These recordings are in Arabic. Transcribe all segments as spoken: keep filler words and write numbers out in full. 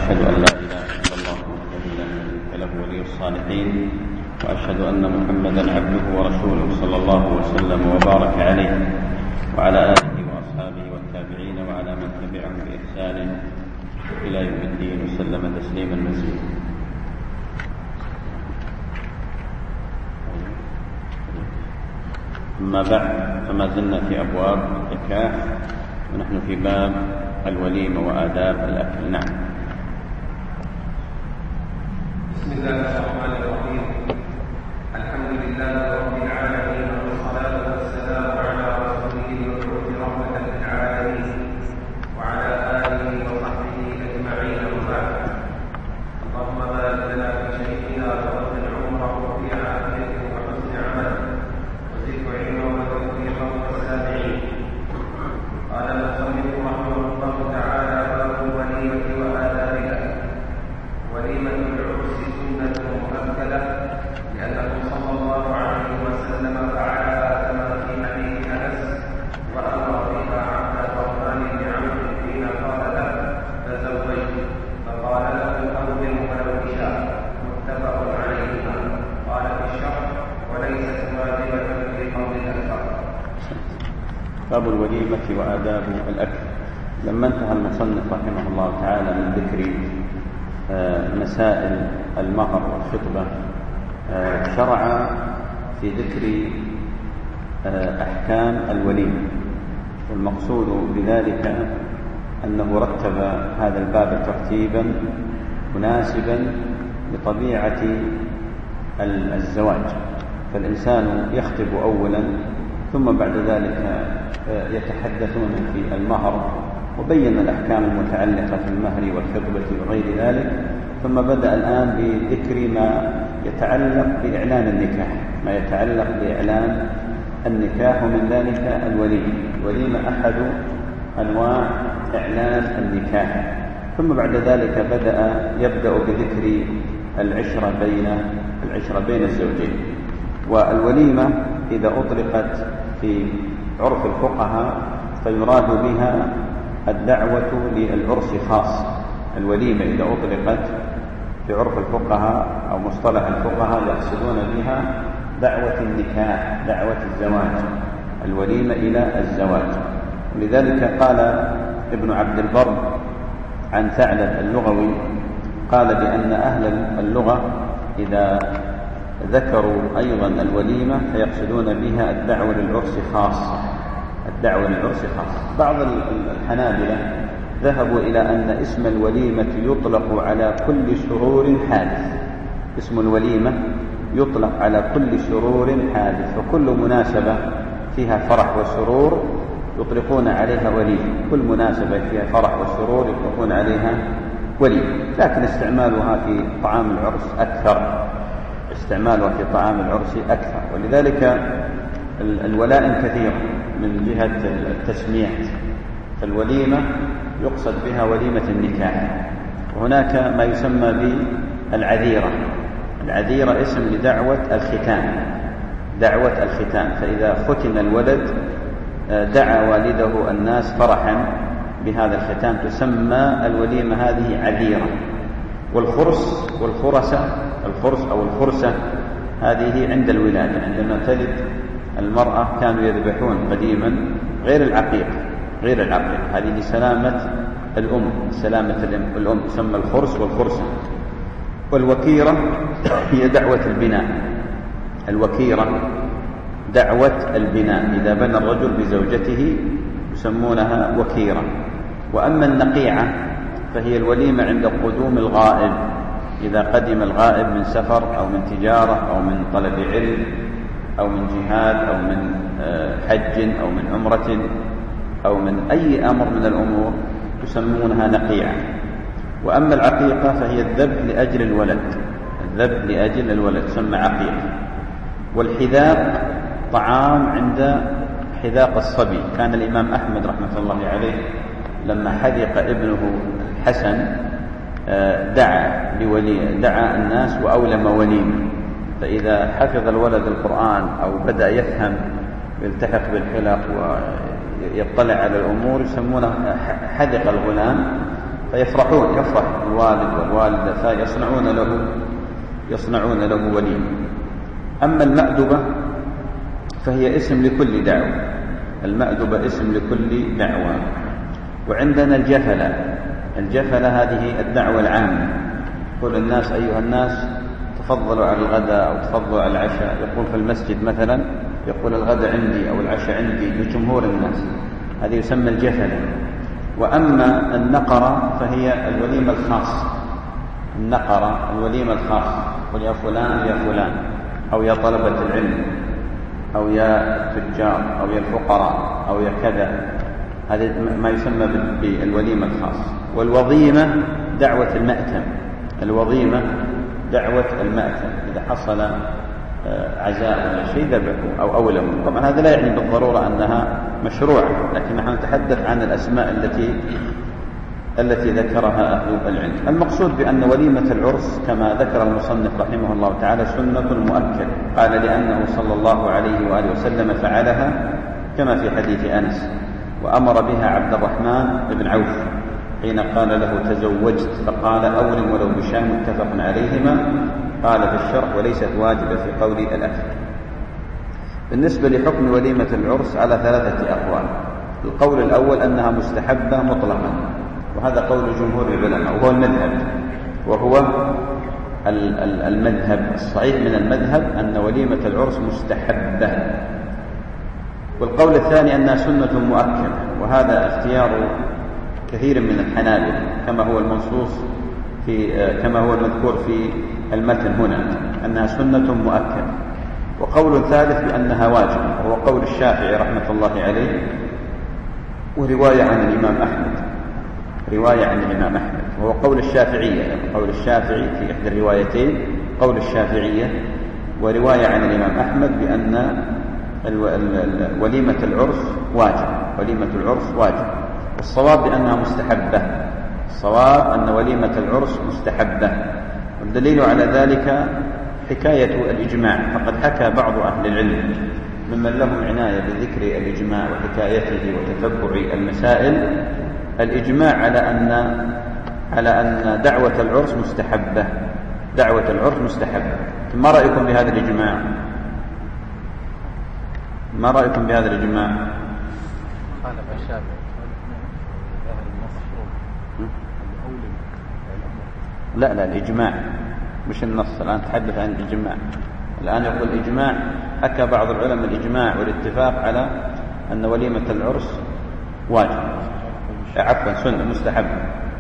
وأشهد أن لا إله إلا الله وحده لا شريك له ولي الصالحين، وأشهد أن محمدا عبده ورسوله صلى الله وسلم وبارك عليه وعلى آله وأصحابه والتابعين وعلى من تبعهم بإحسان إلى يوم الدين وسلم تسليما مزيدا. أما بعد، فما زلنا في أبواب النكاح ونحن في باب الوليمة وآداب الأكل. نعم. بسم الله الرحمن الرحيم. الحمد لله رب العالمين، والصلاة والسلام على رسوله المبعوث رحمة للعالمين وعلى آله وصحبه أجمعين، وبعد. اللهم بارك لنا في شيخنا وطول عمره وفي عافيته وحسن عمله وزد علمه وتوفيقه والسامعين. قال المصنف رحمه الله تعالى: باب الوليمة وآدابها. وليمة العرس سنة مؤكدة، لأنه صلى الله عليه وسلم فعلها كما في حديث أنس، وأمر بها عبد الرحمن بن عوف حين قال له: تزوجت، فقال له: أوزن ولو شاء. متفق عليهما. قال في الشرح: وليست واجبة في قول الأكثر. باب الوليمة وآداب الأكل. لما انتهى المصنف رحمه الله تعالى من ذكر مسائل المهر والخطبة، شرع في ذكر أحكام الوليمة، والمقصود بذلك أنه رتب هذا الباب ترتيبا مناسبا لطبيعة الزواج، فالإنسان يخطب أولا ثم بعد ذلك يتحدثون في المهر، وبين الأحكام المتعلقة في المهر والخطبة وغير ذلك، ثم بدأ الآن بذكر ما يتعلق بإعلان النكاح ما يتعلق بإعلان النكاح ومن ذلك الوليمة. الوليمة أحد أنواع إعلان النكاح. ثم بعد ذلك بدأ يبدأ بذكر العشرة بين العشرة بين الزوجين. والوليمة إذا أطلقت في عرف الفقهاء فيراد بها الدعوة للعرس خاص. الوليمة إذا أطلقت في عرف الفقهاء أو مصطلح الفقهاء يقصدون بها دعوة النكاح، دعوة الزواج، الوليمة إلى الزواج. ولذلك قال ابن عبد البر عن ثعلب اللغوي، قال بأن أهل اللغة إذا ذكروا أيضا الوليمة فيقصدون بها الدعوة للعرس خاصة، الدعوة للعرس خاصة. بعض الحنابلة ذهبوا إلى أن اسم الوليمة يطلق على كل سرور حادث. اسم الوليمة يطلق على كل سرور حادث، وكل مناسبة فيها فرح وسرور يطلقون عليها وليمة، كل مناسبة فيها فرح وسرور يطلقون عليها وليمة. لكن استعمالها في طعام العرس أكثر استعمالها في طعام العرس أكثر ولذلك الولائم كثيرة من جهة التسمية. فالوليمة يقصد بها وليمة النكاح. وهناك ما يسمى بالعذيرة. العذيرة اسم لدعوة الختان، دعوة الختان. فإذا ختن الولد دعا والده الناس فرحا بهذا الختان، تسمى الوليمة هذه عذيرة. والخرس والخرسة، الخرس أو الخرسة هذه عند الولادة، عندما تلد المرأة كانوا يذبحون قديما غير العقيقة، غير العقيقة هذه لسلامة الأم، سلامة الأم تسمى الخرس والخرسة. والوكيرة هي دعوة البناء، الوكيرة دعوة البناء، إذا بنى الرجل بزوجته يسمونها وكيرة. وأما النقيعة فهي الوليمة عند قدوم الغائب، إذا قدم الغائب من سفر أو من تجارة أو من طلب علم أو من جهاد أو من حج أو من عمرة أو من أي أمر من الأمور يسمونها نقيعة. وأما العقيقة فهي الذبح لأجل الولد، الذبح لأجل الولد تسمى عقيقة. والحذاق طعام عند حذاق الصبي. كان الإمام أحمد رحمة الله عليه لما حذق ابنه الحسن دعا لولي دعا الناس وأولم وليمة. فإذا حفظ الولد القرآن أو بدأ يفهم ويلتحق بالحلق ويطلع على الأمور يسمونه حذق الغلام فيفرحون، يفرح الوالد والوالدة فيصنعون له يصنعون له وليمة. أما المأدبة فهي اسم لكل دعوة، المأدبة اسم لكل دعوة. وعندنا الجفلة، الجفلة هذه الدعوة العامة، يقول الناس أيها الناس تفضلوا على الغداء أو تفضلوا على العشاء، يقول في المسجد مثلا يقول الغداء عندي أو العشاء عندي لجمهور الناس، هذه يسمى الجفلة. وأما النقرة فهي الوليمة الخاصة، النقرة الوليمة الخاصة، قل يا فلان يا فلان، أو يا طلبة العلم، أو يا التجار، أو يا الفقراء، أو يا كذا، هذا ما يسمى بالوليمة الخاصة. والوظيمة دعوة المأتم، الوظيمة دعوة المأتم، إذا حصل عزاء ولا شيء ذبحوا أو أولموا. طبعا هذا لا يعني بالضرورة أنها مشروعة، لكن نحن نتحدث عن الأسماء التي التي ذكرها أهل العلم. المقصود بأن وليمة العرس كما ذكر المصنف رحمه الله تعالى سنة مؤكدة، قال لأنه صلى الله عليه وآله وسلم فعلها كما في حديث أنس، وأمر بها عبد الرحمن بن عوف حين قال له تزوجت فقال أولم ولو بشاة، متفق عليهما. قال في الشرح وليست واجبة في قول الأكل. بالنسبة لحكم وليمة العرس على ثلاثة أقوال. القول الأول أنها مستحبة مطلقا، وهذا قول جمهور العلماء وهو المذهب، وهو المذهب الصحيح من المذهب أن وليمة العرس مستحبة. والقول الثاني أنها سنة مؤكدة، وهذا اختيار كثير من الحنابلة كما هو المنصوص في كما هو المذكور في المتن هنا، أنها سنة مؤكدة. وقول ثالث بأنها واجبة، وهو قول الشافعي رحمة الله عليه، ورواية عن الإمام أحمد، رواية عن الإمام أحمد، وهو قول الشافعية، قول الشافعي في إحدى الروايتين قول الشافعية، ورواية عن الإمام أحمد بأن وليمة العرس واجب، وليمة العرس واجب. والصواب بأنها مستحبة، الصواب أن وليمة العرس مستحبة. والدليل على ذلك حكاية الإجماع، فقد حكى بعض أهل العلم ممن لهم عناية بذكر الإجماع وحكايته وتتبع المسائل الإجماع على أن على أن دعوة العرس مستحبة، دعوة العرس مستحبة. ما رأيكم بهذا الإجماع؟ ما رأيكم بهذا الإجماع؟ خالف الشافعي. لا لا الإجماع مش النص، الآن تحدث عن الإجماع. الآن يقول الإجماع، حكى بعض العلماء الإجماع والاتفاق على أن وليمة العرس واجب، عفوا سنة مستحبة.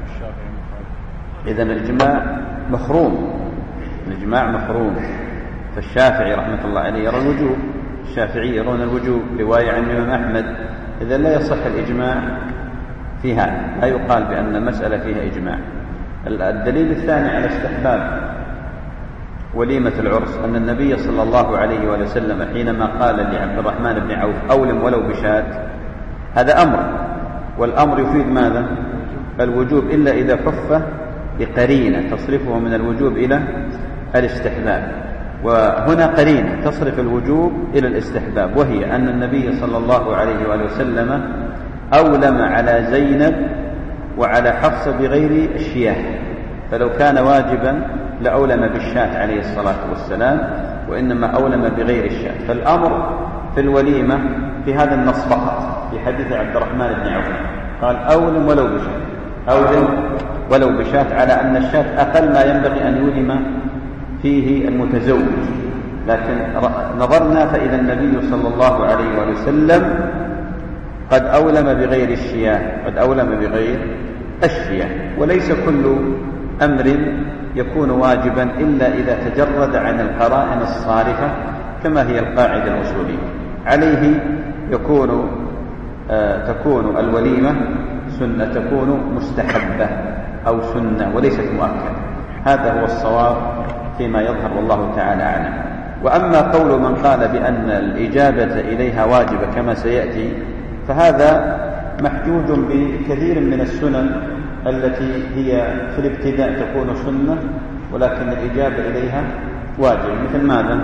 إذن الإجماع مخروم، الإجماع مخروم. فالشافعي رحمة الله عليه يرى الوجوب، الشافعي يرون الوجوب، رواية عن الإمام أحمد. إذن لا يصح الإجماع في هذا، لا يقال بأن المسألة فيها إجماع. الدليل الثاني على استحباب وليمة العرس أن النبي صلى الله عليه وسلم حينما قال لعبد الرحمن بن عوف أولم ولو بشاة، هذا أمر، والأمر يفيد ماذا؟ الوجوب، إلا إذا حف بقرينة تصرفه من الوجوب إلى الاستحباب. وهنا قرينة تصرف الوجوب إلى الاستحباب، وهي أن النبي صلى الله عليه وآله وسلم أولم على زينب وعلى حفصة بغير الشياه، فلو كان واجبا لأولم بالشاة عليه الصلاة والسلام، وإنما أولم بغير الشاة. فالأمر في الوليمة في هذا النص فقط، في حديث عبد الرحمن بن عوف قال أولم ولو بشاة، أولم ولو بشاة، على أن الشاة أقل ما ينبغي أن يولم فيه المتزوج. لكن نظرنا فإذا النبي صلى الله عليه وسلم قد أولم بغير الشياه، قد أولم بغير الشياه. وليس كل أمر يكون واجبا إلا إذا تجرد عن القرائن الصارفة كما هي القاعدة الأصولية. عليه يكون آه تكون الوليمة سنة، تكون مستحبة أو سنة وليست مؤكدة. هذا هو الصواب فيما يظهر والله تعالى أعلم. وأما قول من قال بأن الإجابة إليها واجبة كما سيأتي، فهذا محجوج بكثير من السنن التي هي في الابتداء تكون سنة ولكن الإجابة إليها واجب. مثل ماذا؟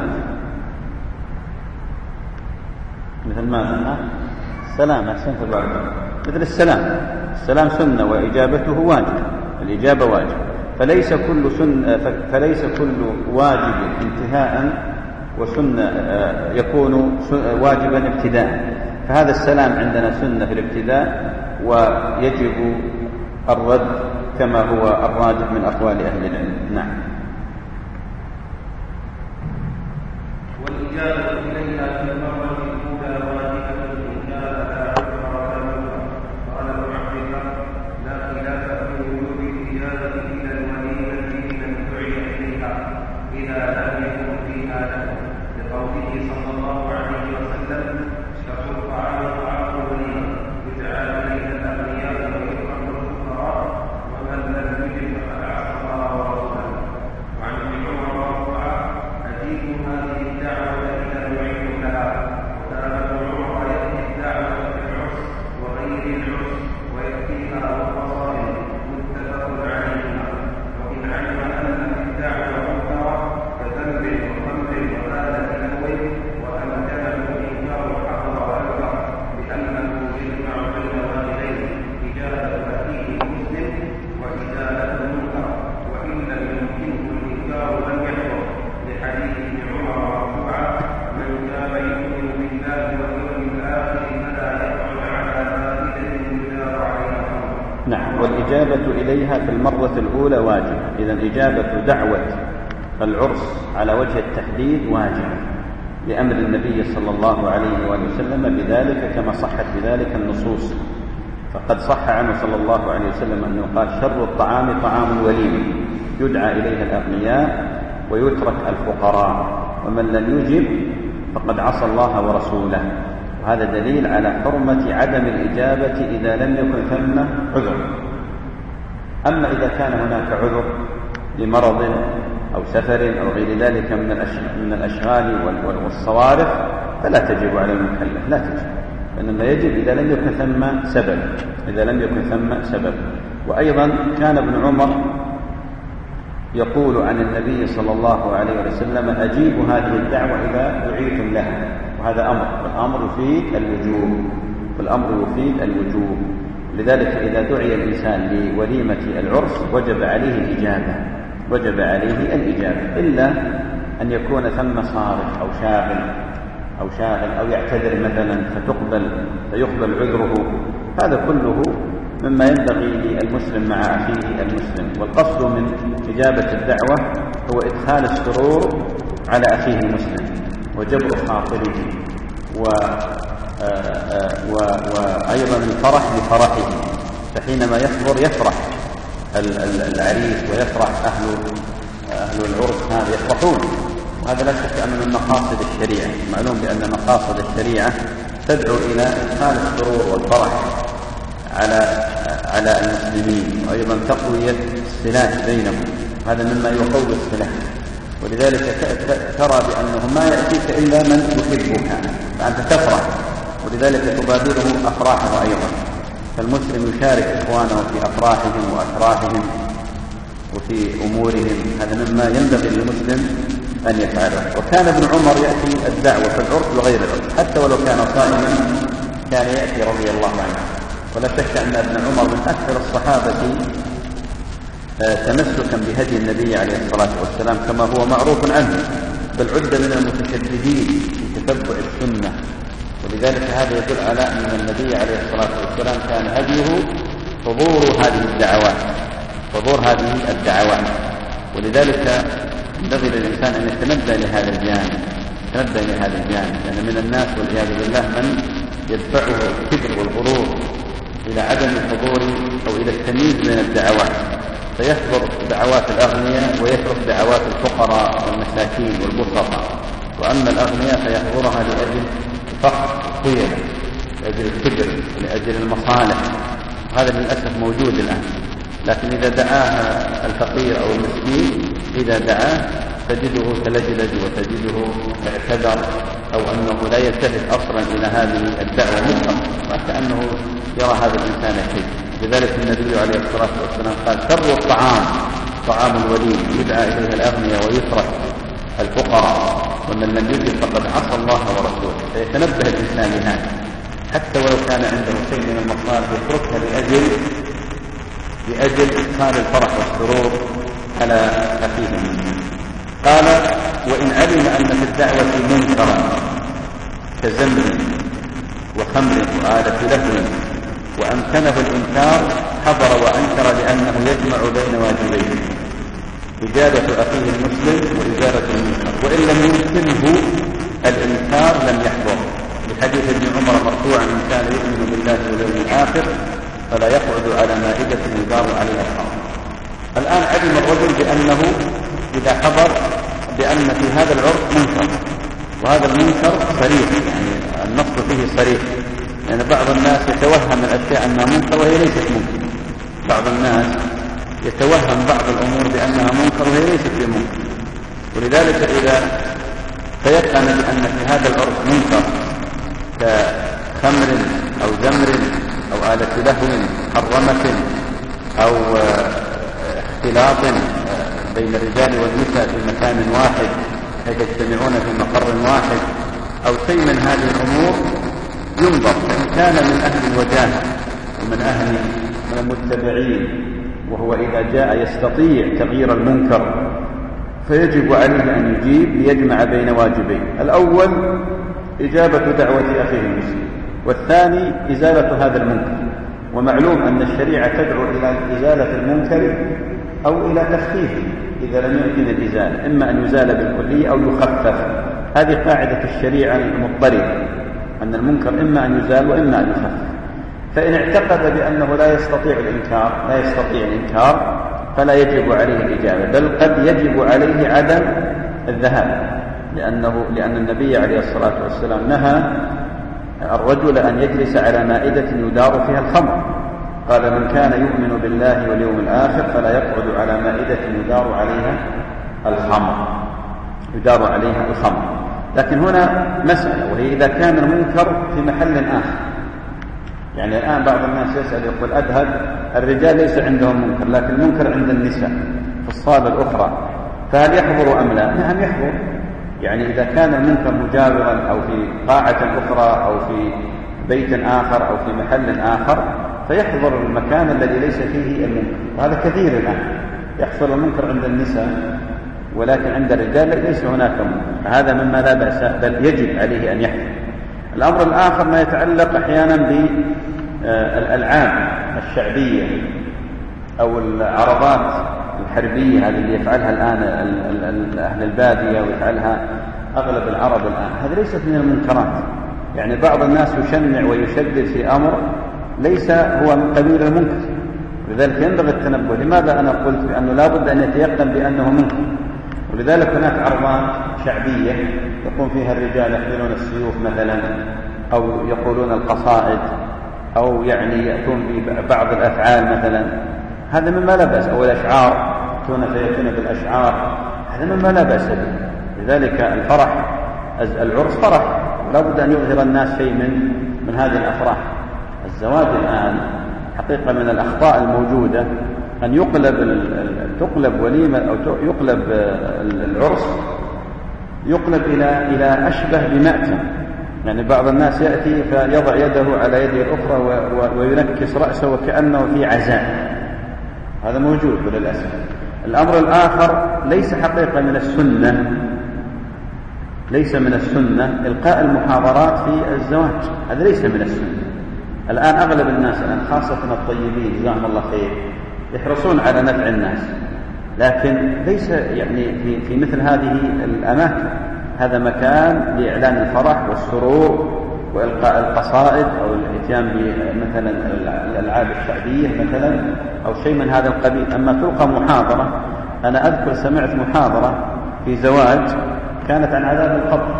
مثل ماذا؟ السلام، أحسنت بعد. مثل السلام، السلام سنة وإجابته واجب. الإجابة واجب. فليس كل سنة فليس كل واجب انتهاء وسنة يكون واجبا ابتداء. فهذا السلام عندنا سنة في الابتداء ويجب الرد كما هو الراجح من أقوال أهل العلم. نعم. والإجابة إليها في المرة الأولى واجبة إن كان لا عذر ولا نذر. قال ابن عبد الله: لا خلاف في وجوب الإجابة إلى الوليمة لمن دعي إليها إذا لم يكن فيها له، لقوله صلى الله عليه وسلم: اشتروا الطعام طعام الوليمة يدعى إليها الأغنياء ويكرم الفقراء ومن لم يجد فقد عصى الله ورسوله. وعن ابن عمر مرفوعا: أجيبوا هذه الدعوة إذا دعيتم لها. وكان ابن عمر يأتي الدعوة في العرس وغير العرس ويأتيها القصائد متفق عليهما. وإن علم أن الدعوة منكرة كذنب وخمر وآلة نحوه وأمكنه إنكار الحق وأكبر لأنه يجمع بين والديه إجابة أخيه المسلم وإزالة المنكر، وإن لم يمكنه الإنكار لم يحضر، لحديث ابن عمر مرفوعا: من كان يؤمن بالله واليوم الآخر فلا يقعد على مائدة يدار عليها خمر. نعم. والإجابة إليها في المرة الأولى واجب. إذن إجابة دعوة العرس على وجه التحديد واجب لأمر النبي صلى الله عليه وآله وسلم بذلك كما صحت بذلك النصوص. فقد صح عنه صلى الله عليه وسلم أنه قال: شر الطعام طعام الوليمة يدعى إليها الأغنياء ويترك الفقراء ومن لم يجب فقد عصى الله ورسوله. وهذا دليل على حرمة عدم الإجابة إذا لم يكن ثم عذر. أما إذا كان هناك عذر لمرض أو سفر أو غير ذلك من الأشغال والصوارف فلا تجب على المكلف، لا تجب، وإنما يجب إذا لم يكن ثم سبب إذا لم يكن ثم سبب. وأيضا كان ابن عمر يقول عن النبي صلى الله عليه وسلم: أجيبوا هذه الدعوة إذا دعيتم لها. وهذا أمر، والأمر يفيد الوجوب والأمر يفيد الوجوب لذلك إذا دعي الإنسان لوليمة العرس وجب عليه الإجابة وجب عليه الإجابة إلا أن يكون ثم صارف أو شاغل أو شاغل أو يعتذر مثلا فتقبل فيقبل عذره. هذا كله مما ينبغي للمسلم مع أخيه المسلم. والقصد من إجابة الدعوة هو إدخال السرور على أخيه المسلم وجبر خاطره و وأيضا الفرح بفرحه. فحينما يحضر يفرح العريس ويفرح أهل أهل العرس هذا يفرحون. وهذا لا شك أنه من مقاصد الشريعة. معلوم بأن مقاصد الشريعة تدعو إلى إدخال السرور والفرح على على المسلمين، وأيضا تقوية الصلات بينهم. هذا مما يقوي الصلات. ولذلك ترى بأنه ما يأتيك إلا من يحبك فأنت تفرح، ولذلك تبادره أفراحه أيضا. فالمسلم يشارك إخوانه في أفراحهم وأتراحهم وفي أمورهم. هذا مما ينبغي للمسلم أن يفعله. وكان ابن عمر يأتي الدعوة في العرس وغير العرس حتى ولو كان صائما كان يأتي رضي الله عنه. ولا شك أن ابن عمر من أكثر الصحابة تمسكا بهدي النبي عليه الصلاة والسلام كما هو معروف عنه، بل عد من المتشددين في تتبع السنة. ولذلك هذا يدل على أن النبي عليه الصلاة والسلام كان هديه حضور هذه الدعوات حضور هذه الدعوات ولذلك ينبغي للإنسان أن يتنبه لهذا الجانب يتنبه لهذا الجانب لأن يعني من الناس والعياذ بالله من يدفعه الكبر والغرور إلى عدم الحضور أو إلى التمييز بين الدعوات، فيحضر دعوات الأغنياء ويترك دعوات الفقراء والمساكين والبسطاء. وأما الأغنياء فيحضرها لأجل فقر طيلة، لأجل الكبر، لأجل المصالح. هذا للأسف موجود الآن. لكن إذا دعاها الفقير أو المسكين إذا دعاه تجده تلجلج وتجده اعتذر أو أنه لا يلتفت أصلا إلى هذه الدعوة مطلقا، وكأنه يرى هذا الإنسان شيء. لذلك النبي عليه الصلاة والسلام قال: شر الطعام طعام الوليم يدعى إليه الأغنياء ويترك الفقراء ومن لم يجد فقد عصى الله ورسوله. فيتنبه الإنسان لهذا حتى ولو كان عنده شيء من المصالح يتركها لأجل لأجل إدخال الفرح والسرور على أخيه المسلم. قال: وإن علم أن في الدعوة منكرا كزمر وخمر وآلة لهو وأمكنه الإنكار حضر وأنكر، لأنه يجمع بين واجبين: إجابة أخيه المسلم وإزالة المنكر. وإن لم يمكنه الإنكار لم يحضر، لحديث ابن عمر مرفوعا: إن كان يؤمن بالله واليوم الآخر فلا يقعد على مائدة يدار عليها الحرام. الآن علم الرجل بأنه إذا حضر بأن في هذا العرف منكر، وهذا المنكر صريح، يعني النص فيه صريح، يعني بعض الناس يتوهم الأشياء أنها منكر وهي ليست منكر. بعض الناس يتوهم بعض الأمور بأنها منكر وهي ليست بمنكر. ولذلك إذا تيقن بأن في هذا العرف منكر كخمر أو زمر أو آلة لهو محرمة أو اختلاط بين الرجال والنساء في مكان واحد حيث يجتمعون في مقر واحد أو شيء من هذه الأمور، ينظر. فإن كان من أهل الوجاهة ومن أهل من المتبعين، وهو إذا جاء يستطيع تغيير المنكر، فيجب عليه أن يجيب ليجمع بين واجبين: الأول إجابة دعوة أخيه المسلم، والثاني إزالة هذا المنكر. ومعلوم أن الشريعة تدعو إلى إزالة المنكر أو إلى تخفيفه إذا لم يمكن الإزالة، إما أن يزال بالكلية أو يخفف. هذه قاعدة الشريعة المضطردة، أن المنكر إما أن يزال وإما أن يخفف. فإن اعتقد بأنه لا يستطيع الإنكار لا يستطيع الإنكار فلا يجب عليه الإجابة، بل قد يجب عليه عدم الذهاب، لأنه لأن النبي عليه الصلاة والسلام نهى الرجل أن يجلس على مائدة يدار فيها الخمر. قال: من كان يؤمن بالله واليوم الآخر فلا يقعد على مائدة يدار عليها الخمر يدار عليها الخمر. لكن هنا مسألة، وهي إذا كان المنكر في محل آخر. يعني الآن بعض الناس يسأل يقول: أذهب الرجال ليس عندهم منكر، لكن المنكر عند النساء في الصالة الأخرى، فهل يحضر أم لا؟ نعم يحضر. يعني إذا كان المنكر مجاورا أو في قاعة أخرى أو في بيت آخر أو في محل آخر، فيحضر المكان الذي ليس فيه المنكر. وهذا كثير الآن يحصل المنكر عند النساء، ولكن عند الرجال ليس هناك منكر. هذا مما لا بأس، بل يجب عليه أن يحضر. الأمر الآخر ما يتعلق أحيانا بالألعاب الشعبية أو العرضات الحربية، هذه اللي يفعلها الآن أهل البادية ويفعلها أغلب العرب الآن. هذا ليست من المنكرات. يعني بعض الناس يشنع ويشدد في أمر ليس هو من قبيل المنكر، لذلك ينبغي التنبه. لماذا أنا قلت بأنه لا بد أن يتيقن بأنه منكر؟ ولذلك هناك عرضات شعبية يقوم فيها الرجال يحملون السيوف مثلا، أو يقولون القصائد، أو يعني يأتون ببعض الأفعال مثلا، هذا مما لا بأس. أو الأشعار، يأتون فيأتون بالأشعار، هذا مما لا بأس به. لذلك الفرح العرس فرح، ولا بد أن يظهر الناس شيء من من هذه الأفراح. الزواج الآن حقيقة من الأخطاء الموجودة أن يقلب تقلب وليمة أو يقلب العرس يقلب إلى إلى أشبه بمأتم. يعني بعض الناس يأتي فيضع يده على يده الأخرى وينكس رأسه وكأنه في عزاء. هذا موجود للأسف. الأمر الآخر ليس حقيقة من السنة ليس من السنة إلقاء المحاضرات في الزواج، هذا ليس من السنة. الآن أغلب الناس الآن خاصة الطيبين جزاهم الله خير يحرصون على نفع الناس، لكن ليس يعني في, في مثل هذه الأماكن. هذا مكان لإعلان الفرح والسرور وإلقاء القصائد أو الإتيان بمثلا الألعاب الشعبية مثلا أو شيء من هذا القبيل. أما تلقى محاضرة، أنا أذكر سمعت محاضرة في زواج كانت عن عذاب القبر،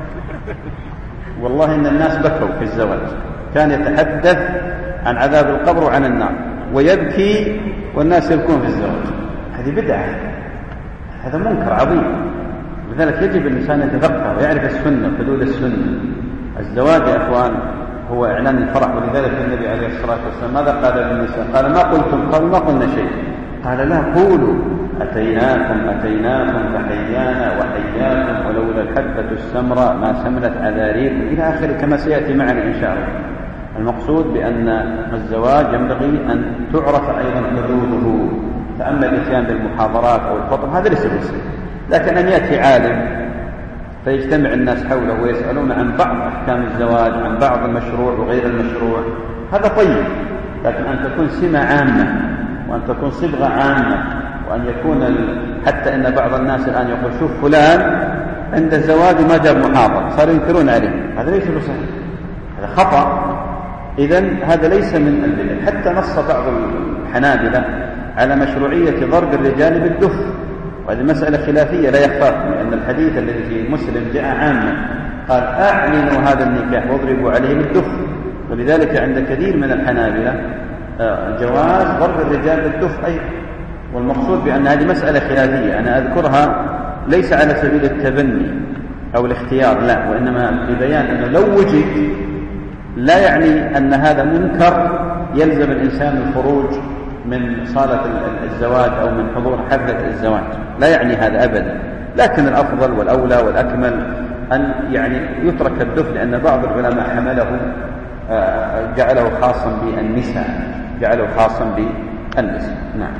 والله إن الناس بكوا في الزواج. كان يتحدث عن عذاب القبر وعن النار ويبكي والناس يبكون في الزواج. هذه بدعة، هذا منكر عظيم. لذلك يجب الإنسان أن يتفقه ويعرف السنة حدود السنة. الزواج يا أخوان هو إعلان الفرح، ولذلك النبي عليه الصلاة والسلام ماذا قال للنساء؟ قال: ما قلتم؟ قالوا: ما قلنا شيء. قال: لا، قولوا أتيناكم أتيناكم فحيانا وحياكم ولولا الحبة السمراء ما سملت عذاريكم، إلى آخره كما سيأتي معنا إن شاء الله. المقصود بأن الزواج ينبغي أن تعرف أيضا حدوده. فأما الإتيان بالمحاضرات أو الخطب هذا ليس بسيط، لكن أن يأتي عالم فيجتمع الناس حوله ويسألون عن بعض أحكام الزواج، عن بعض المشروع وغير المشروع، هذا طيب. لكن أن تكون سمة عامة، وأن تكون صبغة عامة، وأن يكون ال... حتى إن بعض الناس الآن يقول شوف فلان عند الزواج ما جاب محاضر، صاروا ينكرون عليه، هذا ليس بصحيح، هذا خطأ. إذن هذا ليس من البدع. حتى نص بعض الحنابلة على مشروعية ضرب الرجال بالدف، وهذه مسألة خلافية لا يخفاكم، لأن الحديث الذي في مسلم جاء عاما قال أعلنوا هذا النكاح واضربوا عليه بالدف. ولذلك عند كثير من الحنابلة جواز ضرب الرجال بالدف أيضا. والمقصود بأن هذه مسألة خلافية، أنا أذكرها ليس على سبيل التبني أو الاختيار، لا، وإنما لبيان أنه لو وجد لا يعني أن هذا منكر يلزم الإنسان الخروج من صالة الزواج أو من حضور حفلة الزواج، لا يعني هذا أبدا. لكن الأفضل والأولى والأكمل أن يعني يترك الدف، لأن بعض العلماء حمله جعله خاصا بالنساء، جعله خاصا بالنساء. نعم.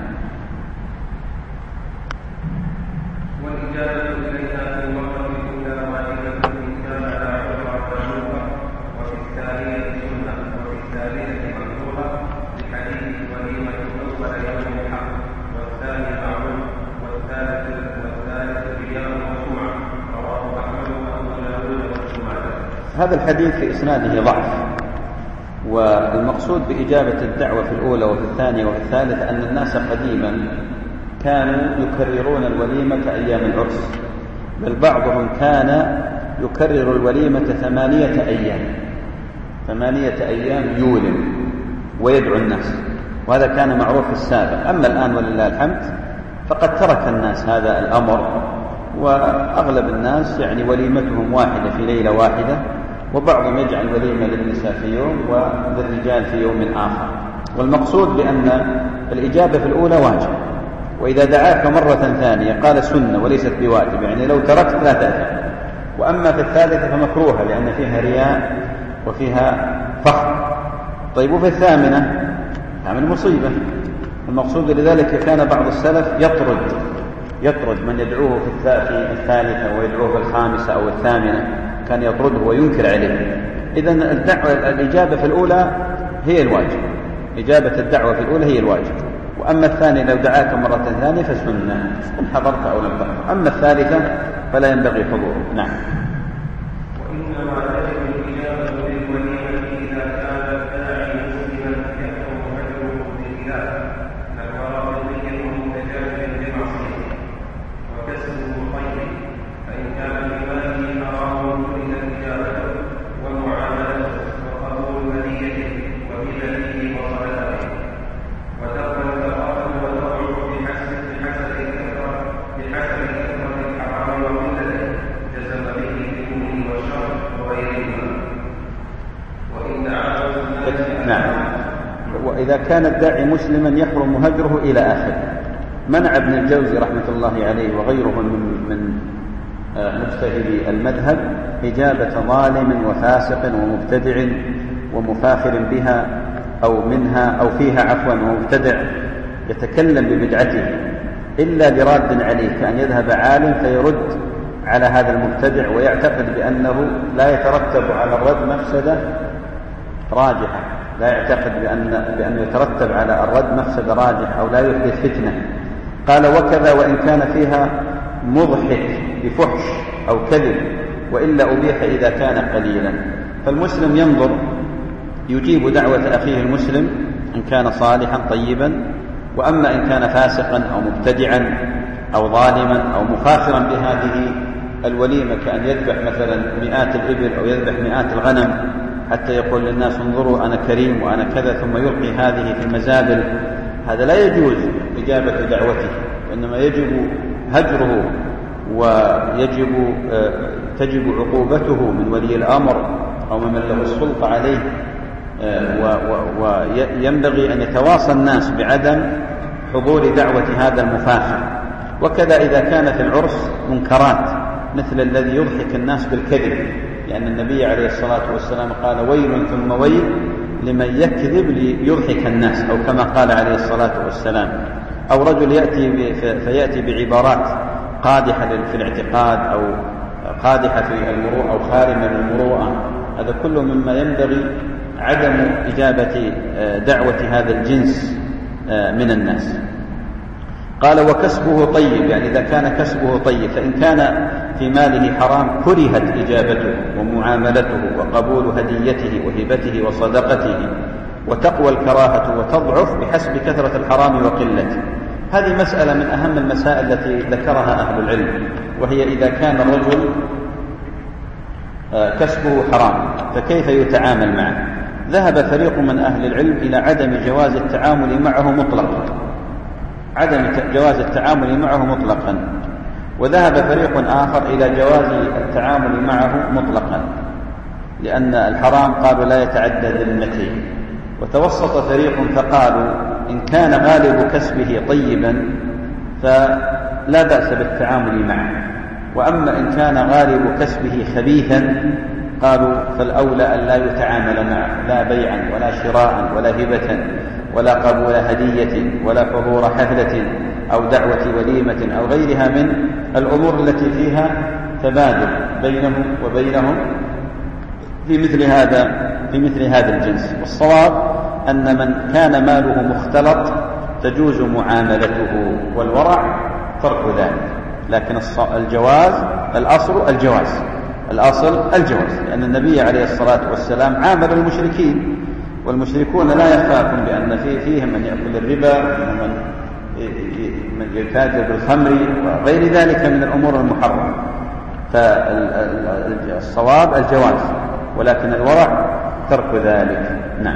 والإجابة إليها في المرة الأولى واجبة إن كان لا عذر فعلوها، وفي الثانية سنة، وفي الثالثة مكروهة لحديث وليمة أول يوم الحق، والثاني معروف، والثالث والثالث صيام وجمعة، رواه أحمد وأبو داود والجمعة. هذا الحديث في إسناده ضعف، والمقصود بإجابة الدعوة في الأولى وفي الثانية وفي الثالثة أن الناس قديما كانوا يكررون الوليمة أيام العرس، بل بعضهم كان يكرر الوليمة ثمانية أيام ثمانية أيام يولم ويدعو الناس، وهذا كان معروف في السابق. أما الآن ولله الحمد فقد ترك الناس هذا الأمر، وأغلب الناس يعني وليمتهم واحدة في ليلة واحدة، وبعضهم يجعل وليمة للنساء في يوم وللرجال في يوم آخر. والمقصود بأن الإجابة في الأولى واجب، وإذا دعاك مرة ثانية قال سنة وليست بواجب، يعني لو تركت لا تأثم. وأما في الثالثة فمكروهة لأن فيها رياء وفيها فخر. طيب وفي الثامنة تعمل مصيبة. المقصود لذلك كان بعض السلف يطرد يطرد من يدعوه في الثالثة ويدعوه في الخامسة أو الثامنة، كان يطرده وينكر عليه. إذن الدعوة الإجابة في الأولى هي الواجب، إجابة الدعوة في الأولى هي الواجب. وأما الثانية لو دعاك مرة ثانية فسنة إن حضرت أو لم تحضر. أما الثالثة فلا ينبغي حضوره. نعم. وإنما تجب الإجابة للوليمة إذا كان الداعي مسلما يحكم أجره بالخلاف كالمرابطية المتجاهل بمعصيته وكسبه طيب، فإن كان بماله حرام ترك الإجابة والمعاملة وقبول هديته وبدله وصلاته، وتقبل الثقافة وتضعف بحسب بحسب الكثرة بحسب الكثرة الحرام وقلته، جزم به بالكون والشر وغيرهما. وإن دعاه نعم. وإذا كان الداعي مسلما يحرم هجره إلى آخره. منع ابن الجوزي رحمة الله عليه وغيره من من مجتهدي المذهب إجابة ظالم وفاسق ومبتدع ومفاخر بها أو منها أو فيها عفوا ومبتدع يتكلم ببدعته إلا لراد عليه، كأن يذهب عالم فيرد على هذا المبتدع ويعتقد بأنه لا يترتب على الرد مفسدة راجحة، لا يعتقد بأن بأنه يترتب على الرد مفسدة راجحة أو لا يحدث فتنة. قال وكذا وإن كان فيها مضحك بفحش أو كذب، وإلا أبيح إذا كان قليلا. فالمسلم ينظر يجيب دعوة أخيه المسلم إن كان صالحا طيبا، وأما إن كان فاسقا أو مبتدعا أو ظالما أو مفاخرا بهذه الوليمة، كأن يذبح مثلا مئات الإبل أو يذبح مئات الغنم حتى يقول للناس انظروا أنا كريم وأنا كذا، ثم يلقي هذه في المزابل، هذا لا يجوز إجابة دعوته، وإنما يجب هجره ويجب تجب عقوبته من ولي الأمر أو من له السلطة عليه، وينبغي أن يتواصى الناس بعدم حضور دعوة هذا المفاخر. وكذا إذا كان في العرس منكرات مثل الذي يضحك الناس بالكذب، لأن النبي عليه الصلاة والسلام قال ويل ثم ويل لمن يكذب ليضحك الناس، أو كما قال عليه الصلاة والسلام، أو رجل يأتي فيأتي بعبارات قادحة في الاعتقاد أو قادحة في المروءة أو خارمة من المروءة. هذا كله مما ينبغي عدم إجابة دعوة هذا الجنس من الناس. قال وكسبه طيب، يعني إذا كان كسبه طيب، فإن كان في ماله حرام كرهت إجابته ومعاملته وقبول هديته وهبته وصدقته، وتقوى الكراهة وتضعف بحسب كثرة الحرام وقلته. هذه مسألة من أهم المسائل التي ذكرها أهل العلم، وهي إذا كان الرجل كسبه حرام فكيف يتعامل معه؟ ذهب فريق من أهل العلم إلى عدم جواز التعامل معه مطلقا، عدم جواز التعامل معه مطلقا، وذهب فريق آخر إلى جواز التعامل معه مطلقا، لأن الحرام قالوا لا يتعدى ذمتين. وتوسط فريق فقالوا إن كان غالب كسبه طيبا فلا بأس بالتعامل معه، وأما إن كان غالب كسبه خبيثا قالوا فالأولى أن لا يتعامل معه، لا بيعا ولا شراء ولا هبة ولا قبول هدية ولا حضور حفلة أو دعوة وليمة أو غيرها من الأمور التي فيها تبادل بينهم وبينهم في مثل هذا في مثل هذا الجنس. والصواب أن من كان ماله مختلط تجوز معاملته، والورع ترك ذلك، لكن الجواز الأصل الجواز الأصل الجواز لأن النبي عليه الصلاة والسلام عامل المشركين، والمشركون لا يخافون بأن في فيهم من يأكل الربا ومن من يتاجر بالخمر وغير ذلك من الأمور المحرمة. فالصواب الجواز، ولكن الورع ترك ذلك. نعم.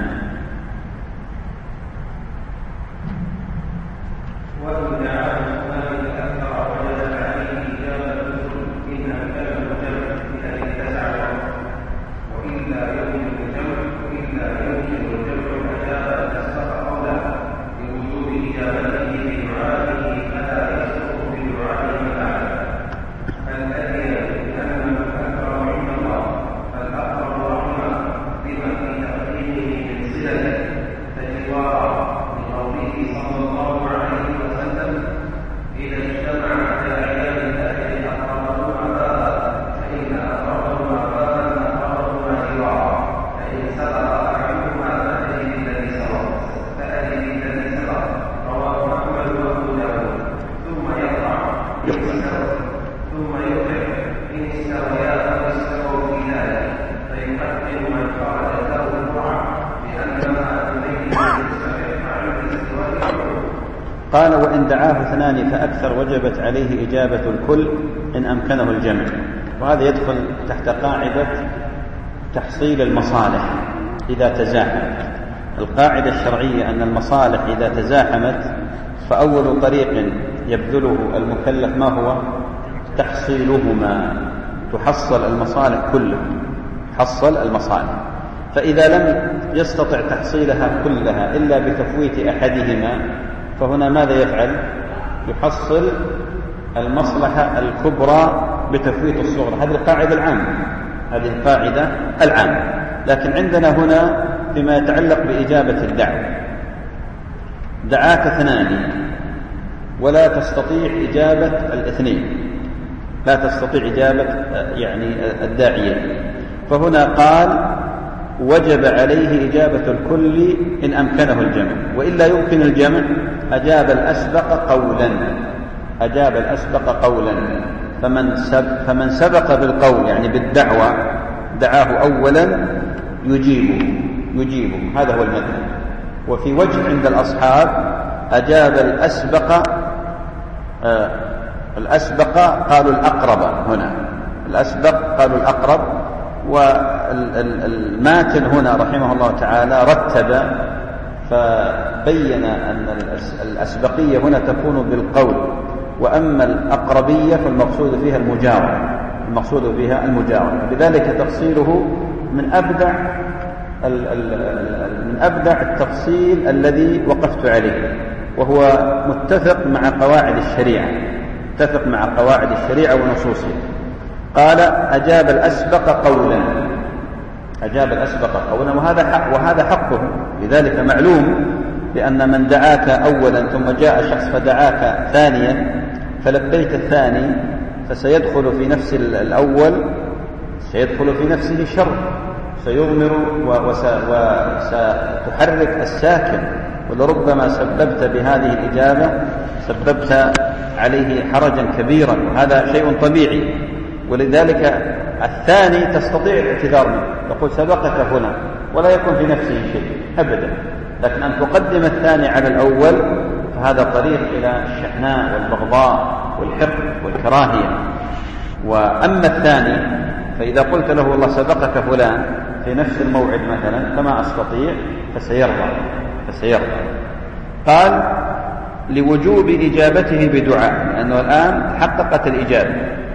قال وإن دعاه اثنان فأكثر وجبت عليه إجابة الكل إن أمكنه الجمع. وهذا يدخل تحت قاعدة تحصيل المصالح إذا تزاحمت. القاعدة الشرعية أن المصالح إذا تزاحمت فأول طريق يبذله المكلف ما هو؟ تحصيلهما، تحصل المصالح كلها، تحصل المصالح. فإذا لم يستطع تحصيلها كلها إلا بتفويت أحدهما فهنا ماذا يفعل؟ يحصل المصلحة الكبرى بتفويت الصغرى. هذه القاعدة العامة، هذه القاعدة العامة. لكن عندنا هنا فيما يتعلق بإجابة الدعوة، دعاك اثنان ولا تستطيع إجابة الاثنين، لا تستطيع إجابة يعني الداعية، فهنا قال وجب عليه إجابة الكل إن أمكنه الجمع، وإلا يمكن الجمع أجاب الأسبق قولا، أجاب الأسبق قولا فمن سبق, فمن سبق بالقول يعني بالدعوة دعاه أولا يجيبه يجيبه هذا هو المذهب. وفي وجه عند الأصحاب أجاب الأسبق آه الأسبق قالوا الأقرب، هنا الأسبق قالوا الأقرب. والماتن هنا رحمه الله تعالى رتب فبين أن الأسبقية هنا تكون بالقول، وأما الأقربية فالمقصود فيها المجاورة، المقصود بها المجاورة. لذلك تفصيله من أبدع من أبدع التفصيل الذي وقفت عليه، وهو متفق مع قواعد الشريعة، متفق مع قواعد الشريعة ونصوصها. قال أجاب الأسبق قولا، أجاب الأسبق قولا، وهذا حق وهذا حقه. لذلك معلوم بأن من دعاك أولا ثم جاء شخص فدعاك ثانيا فلبيت الثاني فسيدخل في نفس الأول، سيدخل في نفسه شر، سيضمر وستحرك الساكن، ولربما سببت بهذه الإجابة سببت عليه حرجا كبيرا، وهذا شيء طبيعي. ولذلك الثاني تستطيع الاعتذار منه، تقول سبقك هنا ولا يكون في نفسه شيء أبدا، لكن أن تقدم الثاني على الأول فهذا طريق إلى الشحناء والبغضاء والحقد والكراهية. وأما الثاني فإذا قلت له والله سبقك فلان في نفس الموعد مثلا فما أستطيع فسيرضى فسيرضى قال لوجوب إجابته بدعاء، لأنه الآن حققت الإجابة.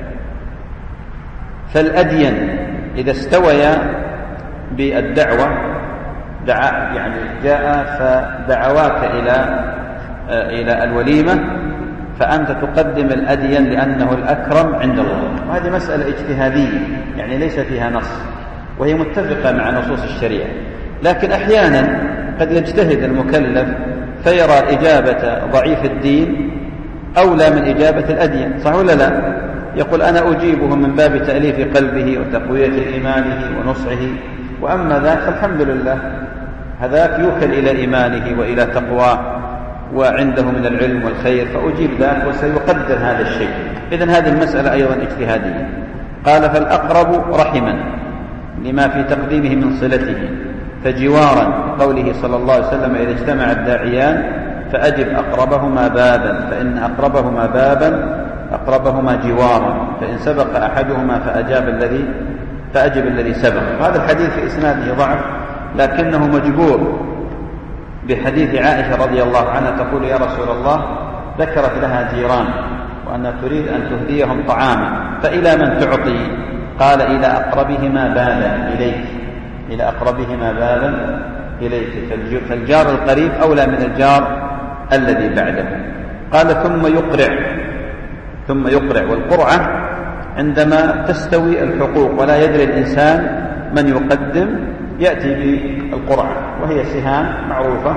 فالأدين إذا استويا بالدعوة دعا يعني جاء فدعواك إلى إلى الوليمة فأنت تقدم الأدين لأنه الأكرم عند الله. وهذه مسألة اجتهادية يعني ليس فيها نص، وهي متفقة مع نصوص الشريعة، لكن أحيانا قد يجتهد المكلف فيرى إجابة ضعيف الدين أولى من إجابة الأدين، صح ولا لا؟ يقول أنا أجيبه من باب تأليف قلبه وتقوية إيمانه ونصحه، وأما ذاك فالحمد لله هذاك يوكل إلى إيمانه وإلى تقواه وعنده من العلم والخير، فأجيب ذاك وسيقدر هذا الشيء. إذن هذه المسألة أيضا اجتهادية. قال فالأقرب رحما لما في تقديمه من صلته، فجوارا قوله صلى الله عليه وسلم إذا اجتمع الداعيان فأجب أقربهما بابا، فإن أقربهما بابا أقربهما جوارا، فإن سبق أحدهما فأجاب الذي فأجب الذي سبق. هذا الحديث في إسناده ضعف، لكنه مجبور بحديث عائشة رضي الله عنها تقول يا رسول الله ذكرت لها جيران وأنها تريد أن تهديهم طعاما، فإلى من تعطي؟ قال إلى أقربهما بابا إليك، إلى أقربهما بابا إليك، فالجار القريب أولى من الجار الذي بعده. قال ثم يقرع ثم يقرع والقرعة عندما تستوي الحقوق ولا يدري الإنسان من يقدم يأتي بالقرعة، وهي سهام معروفة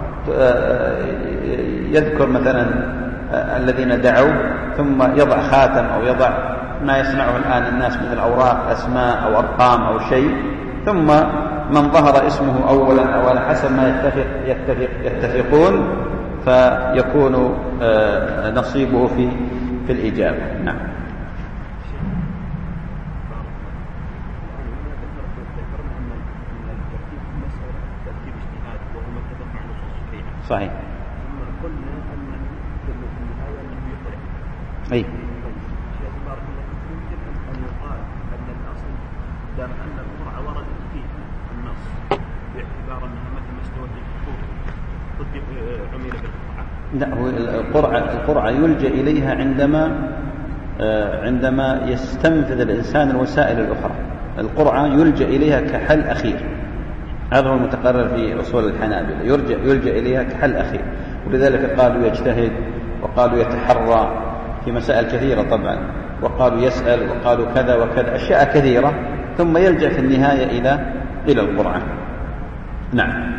يذكر مثلا الذين دعوا ثم يضع خاتم أو يضع ما يصنعه الآن الناس من الأوراق أسماء أو أرقام أو شيء، ثم من ظهر اسمه أولا أو على حسب ما يتفق يتفق يتفقون فيكون نصيبه في في الإجابة. نعم. صحيح. قلنا أن في النهاية أنه يقرأ. أي. شيخ بارك الله فيك، يمكن أن يقال أن الأصل دام أن القرعة وردت فيه النص باعتبار أنها مثل ما استوت الحقوق قد عمل بالقرعة. لا، هو القرعة القرعة يلجأ إليها عندما عندما يستنفذ الإنسان الوسائل الأخرى. القرعة يلجأ إليها كحل أخير، هذا هو المتقرر في أصول الحنابلة، يلجأ يلجأ إليها كحل أخير، ولذلك قالوا يجتهد وقالوا يتحرى في مسائل كثيرة طبعا، وقالوا يسأل وقالوا كذا وكذا أشياء كثيرة، ثم يلجأ في النهاية إلى إلى القرعة. نعم.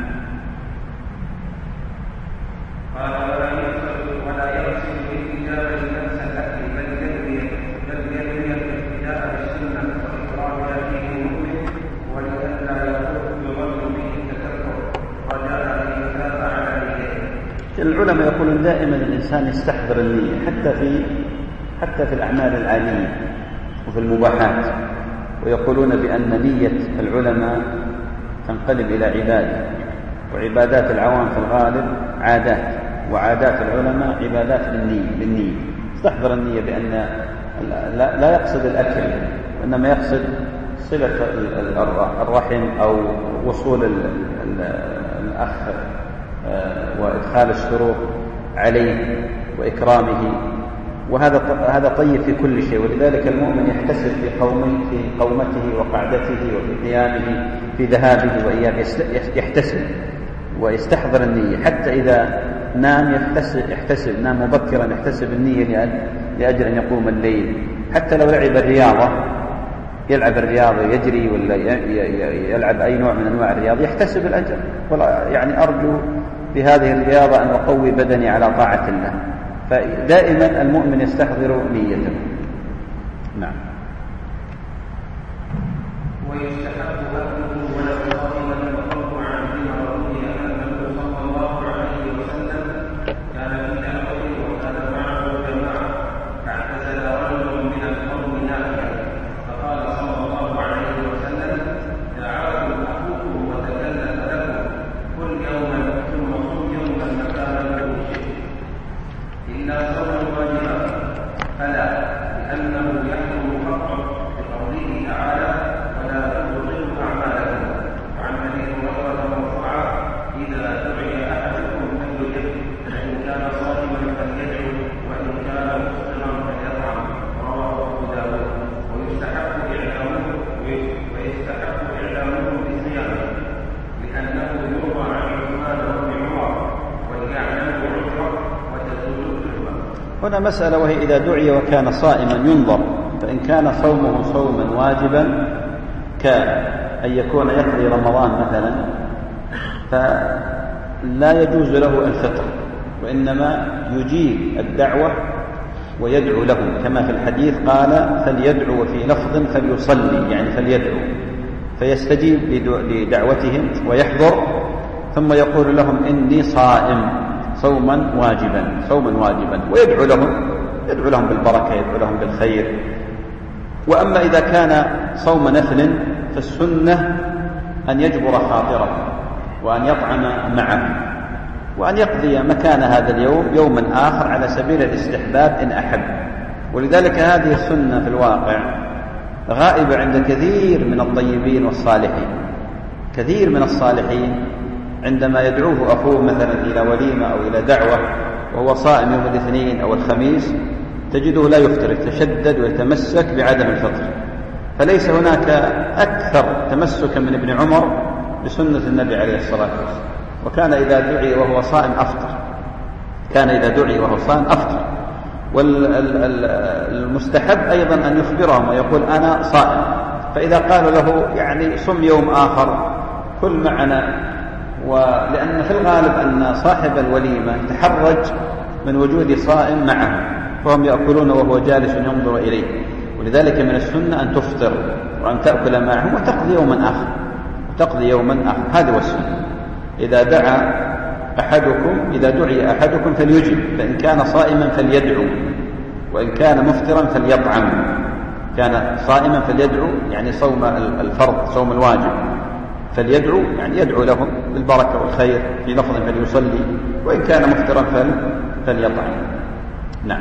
العلماء يقولون دائما الإنسان يستحضر النية حتى في حتى في الأعمال العادية وفي المباحات، ويقولون بأن نية العلماء تنقلب إلى عبادة، وعبادات العوام في الغالب عادات، وعادات العلماء عبادات بالنية بالنية استحضر النية بأن لا, لا يقصد الأكل، وإنما يقصد صلة الرحم أو وصول الأخ وإدخال السرور عليه وإكرامه، وهذا هذا طيب في كل شيء. ولذلك المؤمن يحتسب في قومه في قومته وقعدته وفي قيامه في ذهابه وإيابه، يحتسب ويستحضر النية، حتى إذا نام يحتسب, يحتسب نام مبكرا يحتسب النية لأجل أن يقوم الليل، حتى لو لعب الرياضة يلعب الرياضة يجري ولا يلعب أي نوع من أنواع الرياضة يحتسب الأجر. يعني أرجو بهذه الرياضة أن أقوي بدني على طاعة الله. فدائما المؤمن يستحضر نيته. نعم. ويستحب أكله ولو صائما تطوعا بما روي أنه صلى الله عليه وسلم كان في دعوة وكان معه جماعة فاعتزل رجل من القوم نافيا فقال صلى الله عليه وسلم دعاكم أخوكم وتكلف لكم كل يوما ثم صم يوما مكان كل شيء إلا صوم واجبا فلا لأنه يحكم فقط بقوله تعالى ولا تبطلوا أعمالكم. وعن أبي هريرة مرفوعا إذا دعي أحدكم فليجب فإن كان صائما فليدعو وإن كان مفطرا فليطعم. رواه أبو داود. ويستحب إعلامه ويستحب إعلامه بصيامه لأنه يروى عن عثمان بن عمر وليعلم عذره وتزول الحرمة. هنا مسألة وهي إذا دعي وكان صائما ينظر، فإن كان صومه صوما واجبا كأن يكون يقضي رمضان مثلا فلا يجوز له الفطر، وإنما يجيب الدعوة ويدعو لهم كما في الحديث قال فليدعو وفي لفظ فليصلي يعني فليدعو، فيستجيب لدعوتهم ويحضر ثم يقول لهم إني صائم صوما واجبا صوما واجبا ويدعو لهم يدعو لهم بالبركة يدعو لهم بالخير. وأما إذا كان صوم نفل فالسنة أن يجبر خاطره وأن يطعم معه وأن يقضي مكان هذا اليوم يوما آخر على سبيل الاستحباب إن أحب. ولذلك هذه السنة في الواقع غائبة عند كثير من الطيبين والصالحين. كثير من الصالحين عندما يدعوه أخوه مثلا إلى وليمة أو إلى دعوة وهو صائم يوم الاثنين أو الخميس تجده لا يفطر، يتشدد ويتمسك بعدم الفطر. فليس هناك أكثر تمسكا من ابن عمر بسنة النبي عليه الصلاة والسلام، وكان إذا دعي وهو صائم أفطر كان إذا دعي وهو صائم أفطر. والمستحب أيضا أن يخبرهم ويقول أنا صائم، فإذا قالوا له يعني صم يوم آخر كل معنا، ولأن في الغالب أن صاحب الوليمة تحرج من وجود صائم معه فهم يأكلون وهو جالس ينظر إليه، ولذلك من السنة أن تفطر وأن تأكل معهم وتقضي يوما آخر وتقضي يوما آخر. هذا هو السنة. إذا دعا أحدكم إذا دعي أحدكم فليجب، فإن كان صائما فليدعو وإن كان مفطرا فليطعم. كان صائما فليدعو يعني صوم الفرض صوم الواجب فليدعو يعني يدعو لهم بالبركة والخير في لفظ فليصلي، وإن كان مفطرا فليطعم. نعم.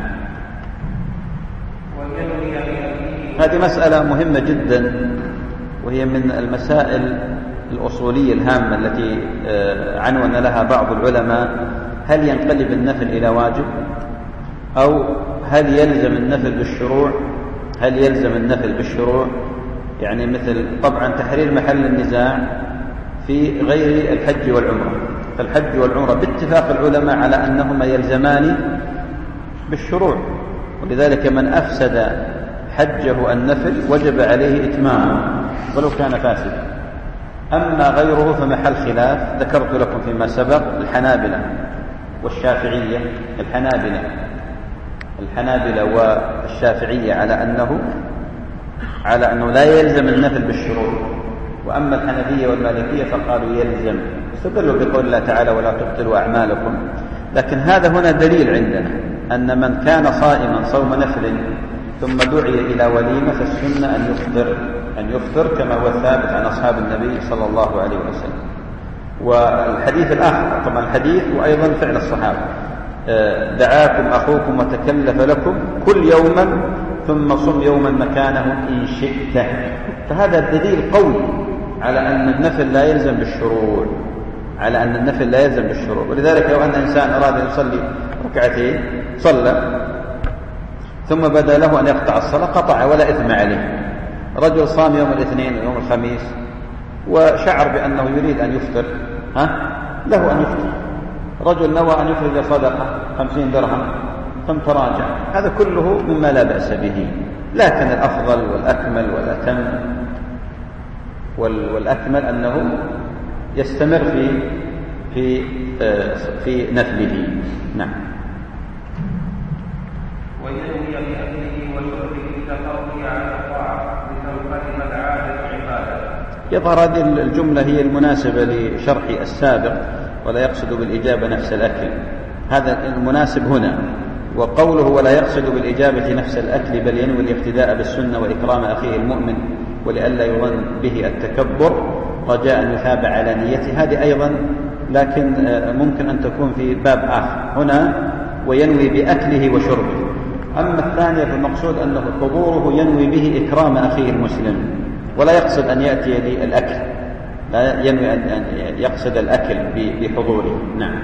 هذه مسألة مهمة جدا وهي من المسائل الأصولية الهامة التي عنون لها بعض العلماء: هل ينقلب النفل إلى واجب أو هل يلزم النفل بالشروع؟ هل يلزم النفل بالشروع؟ يعني مثل طبعا تحرير محل النزاع في غير الحج والعمرة، فالحج والعمرة باتفاق العلماء على أنهما يلزمان بالشروع، ولذلك من أفسد حجه النفل وجب عليه إتمامه ولو كان فاسدا. أما غيره فمحل خلاف ذكرت لكم فيما سبق: الحنابلة والشافعية الحنابلة الحنابلة والشافعية على أنه على أنه لا يلزم النفل بالشروع، وأما الحنفية والمالكية فقالوا يلزم، استدلوا بقول الله تعالى ولا تبطلوا أعمالكم. لكن هذا هنا دليل عندنا أن من كان صائما صوم نفل ثم دعي إلى وليمة فالسنة أن يفطر أن يفطر كما هو ثابت عن أصحاب النبي صلى الله عليه وسلم. والحديث الآخر طبعا الحديث وأيضا فعل الصحابة: دعاكم أخوكم وتكلف لكم كل يوما ثم صم يوما مكانه إن شئت. فهذا الدليل قوي على أن النفل لا يلزم بالشروع على أن النفل لا يلزم بالشروع. ولذلك لو أن إنسان أراد أن يصلي ركعتين صلى ثم بدا له أن يقطع الصلاة قطع ولا إثم عليه. رجل صام يوم الاثنين ويوم الخميس وشعر بأنه يريد أن يفطر، ها له أن يفطر. رجل نوى أن يخرج صدقة خمسين درهم ثم تراجع، هذا كله مما لا بأس به. لكن الأفضل والأكمل والأتم والأكمل أنه يستمر في في في نفله. نعم. وينوي بأكله وشربه التقوي على الطاعة لتنقلب العادة عبادة. يظهر هذه الجملة هي المناسبة لشرح السابق، ولا يقصد بالإجابة نفس الأكل، هذا المناسب هنا. وقوله ولا يقصد بالإجابة نفس الأكل بل ينوي الاقتداء بالسنة وإكرام أخيه المؤمن ولئلا يظن به التكبر رجاء أن يثاب على نيته، هذه أيضا لكن ممكن أن تكون في باب آخر. هنا وينوي بأكله وشربه. أما الثانية فالمقصود أنه حضوره ينوي به إكرام أخيه المسلم، ولا يقصد أن يأتي للأكل، لا ينوي أن يقصد الأكل بحضوره. نعم.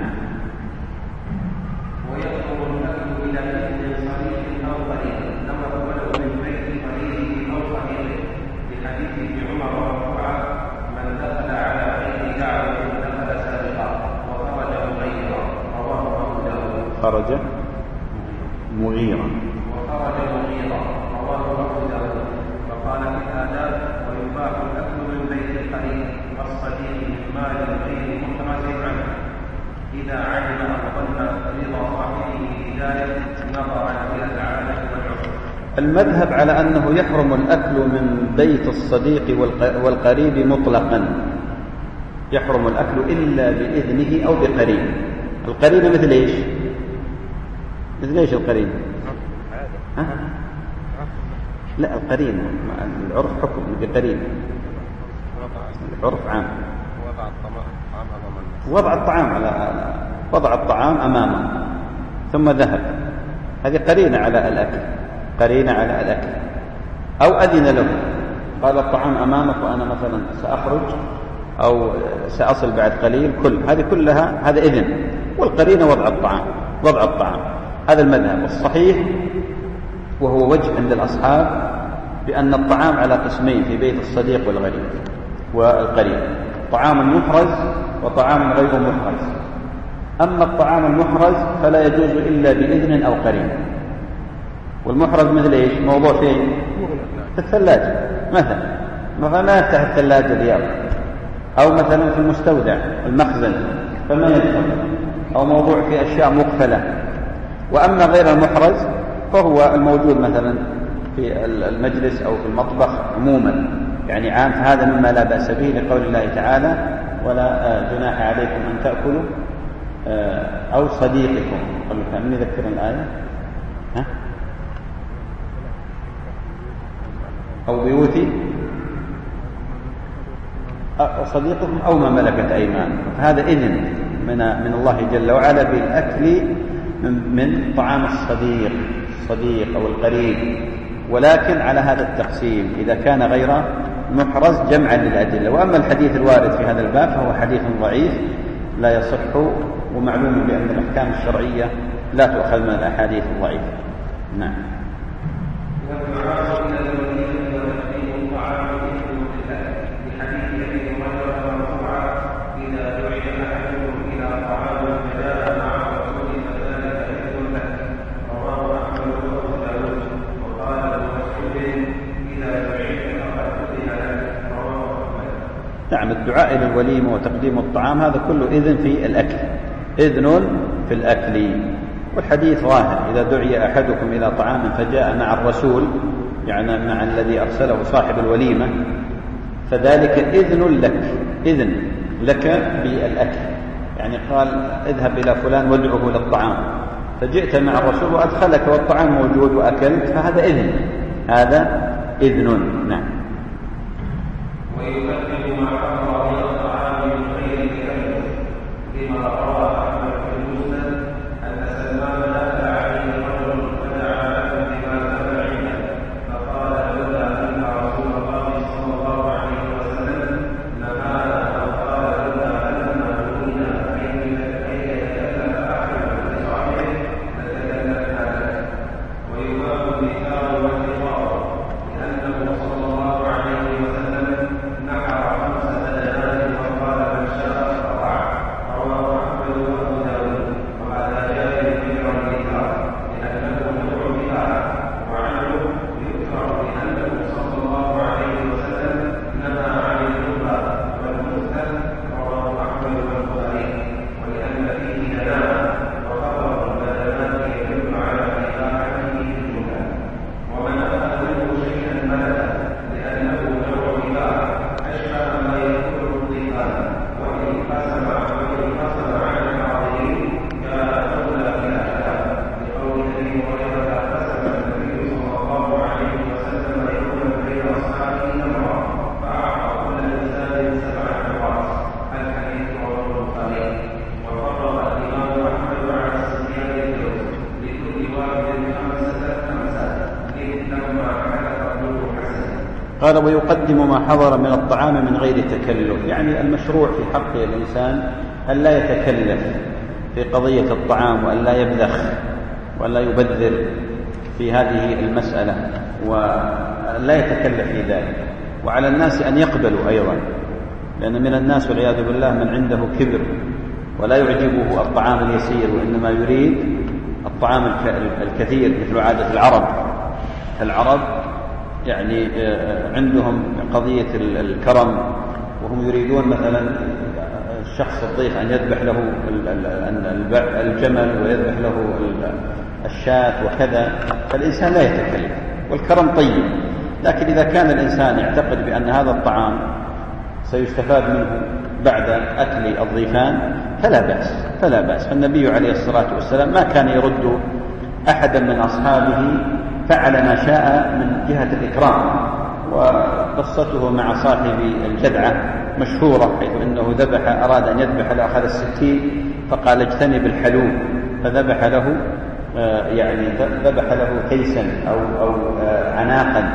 ويدخل الأكل إلى إذن صريح أو قريب كما ولو من بيت قريبه أو صديقه لحديث ابن عمر مرفوعا من دخل على غير دعوة دخل سابقا وخرج مغيرا رواه أبو داود. خرج مغيرا وخرج مغيرا رواه أبو داود. وقال في الآداب ويباح الأكل من بيت القريب والصديق من مال غير متمسك عنه إذا علم أن ظن رضا صاحبه بداية نظرا إلى العادة والعرف. المذهب على أنه يحرم الأكل من بيت الصديق والقريب مطلقا، يحرم الأكل إلا بإذنه أو بقريب. القريب مثل إيش؟ مثل إيش القريب؟ ها؟ لا القرين العرف حكم بقريب، العرف عام. وضع الطعام على وضع الطعام أمامه ثم ذهب، هذه قرينة على الأكل، قرينة على الأكل. أو أذن له قال الطعام أمامك وأنا مثلا سأخرج أو سأصل بعد قليل، كل هذه كلها هذا إذن، والقرينة وضع الطعام وضع الطعام. هذا المذهب الصحيح وهو وجه عند الأصحاب بأن الطعام على قسمين في بيت الصديق والغريب والقريب، طعام محرز وطعام غير محرز. أما الطعام المحرز فلا يجوز إلا بإذن أو قرين. والمحرز مثل إيش؟ موضوع فين؟ في الثلاجة مثلا، مثلا ما يفتح الثلاجة اليوم، أو مثلا في المستودع المخزن فما يدخل، أو موضوع في أشياء مقفلة. وأما غير المحرز فهو الموجود مثلا في المجلس أو في المطبخ عموما، يعني عام، هذا مما لا بأس به لقول الله تعالى ولا جناح عليكم أن تأكلوا أو صديقكم. من يذكر الآية؟ ها؟ أو بيوتي صديقكم أو ما ملكت أيمانكم. هذا إذن من من الله جل وعلا بالأكل من طعام الصديق الصديق أو القريب، ولكن على هذا التقسيم إذا كان غير محرز جمعا للأدلة. وأما الحديث الوارد في هذا الباب فهو حديث ضعيف لا يصح، ومعلوم بأن الأحكام الشرعية لا تؤخذ من الأحاديث الضعيفة. نعم. نعم، الدعاء إلى الوليمة وتقديم الطعام هذا كله إذن في الأكل، إذن في الأكل. والحديث ظاهر إذا دعي أحدكم إلى طعام فجاء مع الرسول، يعني مع الذي أرسله صاحب الوليمة، فذلك إذن لك، إذن لك بالأكل. يعني قال اذهب إلى فلان وادعه للطعام، فجئت مع الرسول وأدخلك والطعام موجود وأكلت، فهذا إذن، هذا إذن. نعم. ويكفر ما حضر من الطعام من غير تكلف لما روى احمد في المسند ان سلمان دخل عليه رجل فدعا له بما كان عنده فقال لولا ان رسول الله صلى الله عليه وسلم نهانا او قال لولا اننا نهينا فان يتكلم احد بصاحبه لتكلفنا لك. ويباح النكار والحوار لانه صلى الله عليه وسلم نحر خمسة قال ويقدم ما حضر من الطعام من غير تكلف، يعني المشروع في حق الإنسان أن لا يتكلف في قضية الطعام وأن لا يبذخ وأن لا يبذر في هذه المسألة وأن لا يتكلف في ذلك. وعلى الناس أن يقبلوا أيضا، لأن من الناس والعياذ بالله من عنده كبر ولا يعجبه الطعام اليسير وإنما يريد الطعام الكثير، مثل عادة العرب. العرب يعني عندهم قضية الكرم، وهم يريدون مثلا الشخص الضيف أن يذبح له الجمل ويذبح له الشاة وكذا، فالإنسان لا يتكلف والكرم طيب. لكن إذا كان الإنسان يعتقد بأن هذا الطعام سيستفاد منه بعد أكل الضيفان فلا بأس فلا بأس. فالنبي عليه الصلاة والسلام ما كان يرد أحدا من أصحابه، فعل ما شاء من جهة الإكرام. وقصته مع صاحب الجذعة مشهورة، حيث أنه ذبح أراد أن يذبح لأخذ السكين فقال اجتنب الحلوب، فذبح له يعني ذبح له كيسا أو, أو عناقا،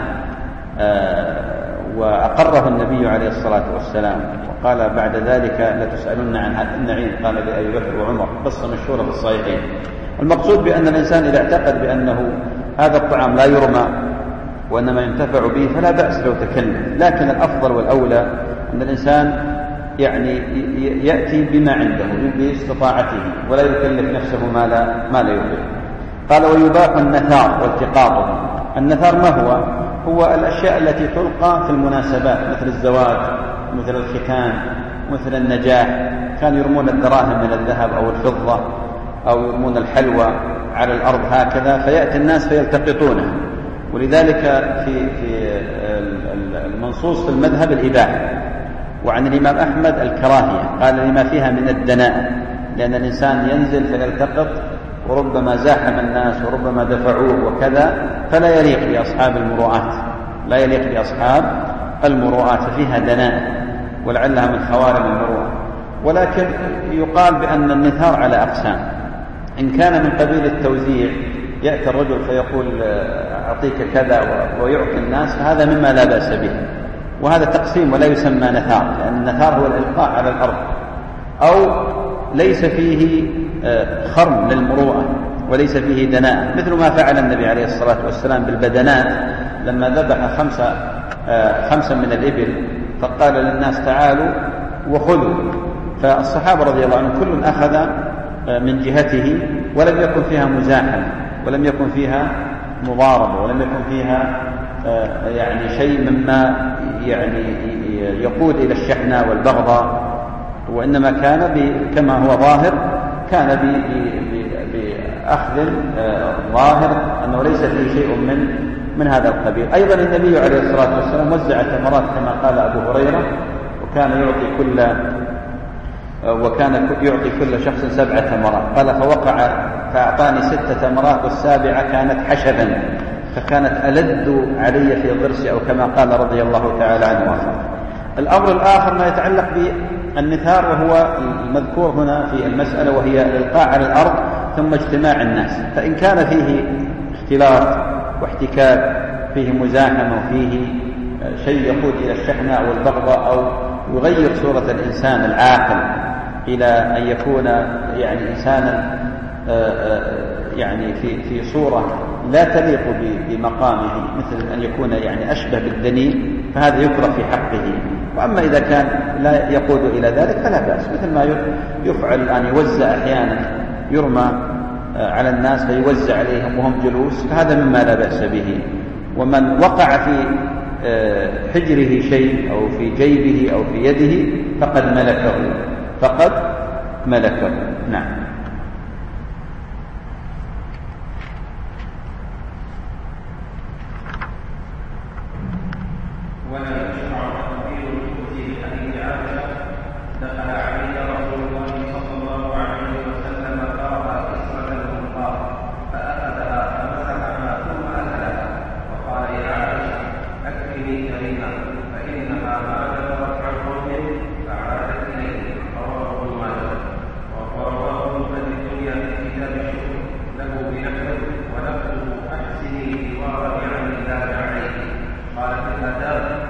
وأقره النبي عليه الصلاة والسلام وقال بعد ذلك لتسألن عن هذا النعيم، قال لأبي بكر وعمر، قصة مشهورة في الصحيحين. المقصود بأن الإنسان إذا اعتقد بأنه هذا الطعام لا يرمى وإنما ينتفع به فلا بأس لو تكلف، لكن الأفضل والأولى أن الإنسان يعني يأتي بما عنده باستطاعته ولا يكلف نفسه ما لا, ما لا يطيق. قال ويباح النثار والتقاطه. النثار ما هو؟ هو الأشياء التي تلقى في المناسبات، مثل الزواج، مثل الختان، مثل النجاح، كانوا يرمون الدراهم من الذهب أو الفضة أو يرمون الحلوى على الأرض هكذا، فيأتي الناس فيلتقطونها. ولذلك في في المنصوص في المذهب الإباحة، وعن الإمام أحمد الكراهية، قال لما فيها من الدناءة، لأن الإنسان ينزل فيلتقط وربما زاحم الناس وربما دفعوه وكذا، فلا يليق بأصحاب المروءات، لا يليق بأصحاب المروءات، فيها دناءة ولعلها من خوارم المروءة. ولكن يقال بأن النثار على أقسام. إن كان من قبيل التوزيع، يأتي الرجل فيقول أعطيك كذا ويعطي الناس، فهذا مما لا بأس به، وهذا تقسيم ولا يسمى نثار، لأن النثار هو الإلقاء على الأرض، أو ليس فيه خرم للمروءة وليس فيه دناءة، مثل ما فعل النبي عليه الصلاة والسلام بالبدنات لما ذبح خمسة خمسة من الإبل، فقال للناس تعالوا وخذوا، فالصحابة رضي الله عنهم كل أخذ من جهته، ولم يكن فيها مزاحمة ولم يكن فيها مضاربة ولم يكن فيها يعني شيء مما يعني يقود إلى الشحنة والبغضاء، وإنما كان كما هو ظاهر، كان بأخذ ظاهر أنه ليس فيه شيء من من هذا القبيل. أيضا النبي عليه الصلاة والسلام وزع تمرات كما قال أبو هريرة، وكان يعطي كل وكان يعطي كل شخص سبع تمرات، قال فوقع فأعطاني ست تمرات والسابعة كانت حشبا فكانت ألد علي في ضرسي، أو كما قال رضي الله تعالى عنه وارضاه. الأمر الآخر ما يتعلق بالنثار، وهو المذكور هنا في المسألة، وهي الإلقاء على الأرض ثم اجتماع الناس. فإن كان فيه اختلاط واحتكاك، فيه مزاحمة وفيه شيء يقود إلى الشحنة أو البغضاء، أو يغير صورة الإنسان العاقل إلى أن يكون يعني إنسانا يعني في في صورة لا تليق بمقامه، مثل أن يكون يعني أشبه بالدنيء، فهذا يكره في حقه. وأما إذا كان لا يقود إلى ذلك فلا بأس، مثل ما يفعل الآن، يوزع أحيانا، يرمى على الناس فيوزع عليهم وهم جلوس، فهذا مما لا بأس به. ومن وقع في حجره شيء أو في جيبه أو في يده فقد ملكه فقد ملكه نعم. ولا يشرع تقدير الخبز لحديث عائشة دخل علي رسول الله صلى الله عليه وسلم فرأى كسرة المنقار فأخذها فمسحها ثم أكلها وقال يا عائشة أكفني كريما فإنها ما ذكرت عن قوم فعادت إليه. رواه ابن ماجه ورواه ابن الدنيا في كتاب الشكر له بنفسه ونفسه أحسني جوارا يعني لا عليه. قال في الآداب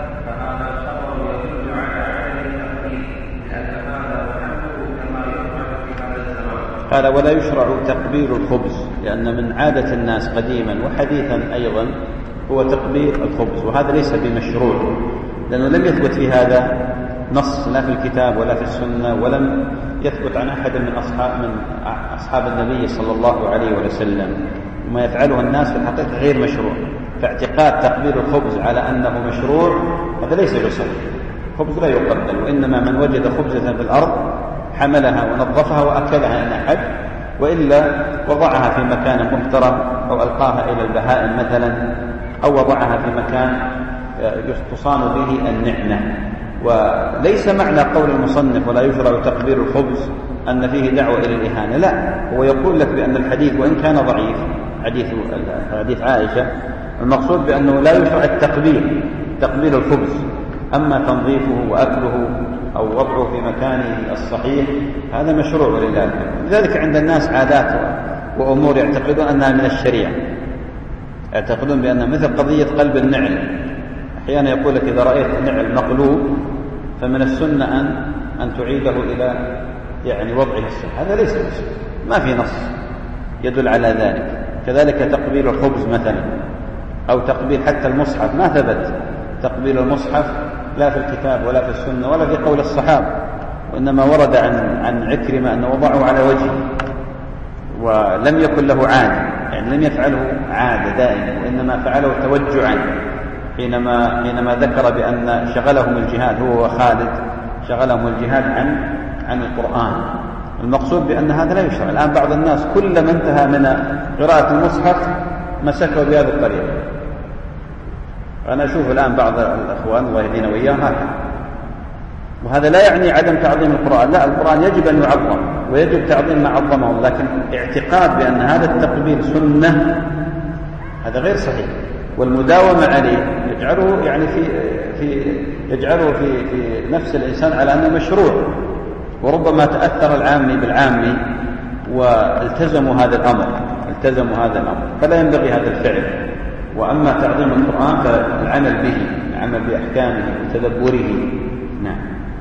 قال ولا يشرع تقبيل الخبز، لأن من عادة الناس قديما وحديثا أيضا هو تقبيل الخبز، وهذا ليس بمشروع، لأنه لم يثبت في هذا نص لا في الكتاب ولا في السنة، ولم يثبت عن أحد من أصحاب, من أصحاب النبي صلى الله عليه وسلم. وما يفعله الناس في الحقيقة غير مشروع، فاعتقاد تقبيل الخبز على أنه مشروع هذا ليس بصحيح. الخبز لا يقبل، وإنما من وجد خبزة في الأرض حملها ونظفها وأكلها إن أحد، وإلا وضعها في مكان محترم أو ألقاها إلى البهائم مثلا، أو وضعها في مكان تصان به النعمة. وليس معنى قول المصنف ولا يشرع تقبيل الخبز أن فيه دعوة إلى الإهانة، لا، هو يقول لك بأن الحديث وإن كان ضعيف، حديث حديث عائشة، المقصود بأنه لا يشرع التقبيل تقبيل الخبز، أما تنظيفه وأكله أو وضعه في مكانه الصحيح هذا مشروع ولله. لذلك عند الناس عادات وأمور يعتقدون أنها من الشريعة، يعتقدون بأنها مثل قضية قلب النعل. أحيانا يقول لك إذا رأيت النعل مقلوب فمن السنة أن أن تعيده إلى يعني وضعه الصحيح، هذا ليس بسنة، ما في نص يدل على ذلك. كذلك تقبيل الخبز مثلا، أو تقبيل حتى المصحف، ما ثبت تقبيل المصحف لا في الكتاب ولا في السنة ولا في قول الصحابة، وإنما ورد عن عن عكرمة أنه وضعه على وجهه ولم يكن له عادة، يعني لم يفعله عادة دائما، وإنما فعله توجعا حينما حينما ذكر بأن شغلهم الجهاد، هو وخالد شغلهم الجهاد عن عن القرآن. المقصود بأن هذا لا يشرع. الآن بعض الناس كلما انتهى من قراءة المصحف مسكه بهذه الطريقة. أنا أشوف الآن بعض الأخوان الله يهدينا وإياهم هكذا، وهذا لا يعني عدم تعظيم القرآن، لا، القرآن يجب أن يعظم ويجب تعظيم ما عظمه، لكن اعتقاد بأن هذا التقبيل سنة هذا غير صحيح. والمداومة عليه يجعله يعني في في يجعله في في نفس الإنسان على أنه مشروع، وربما تأثر العامي بالعامي والتزموا هذا الأمر التزموا هذا الأمر فلا ينبغي هذا الفعل. وأما تعظيم القرآن فالعمل به، العمل بأحكامه وتدبره. نعم.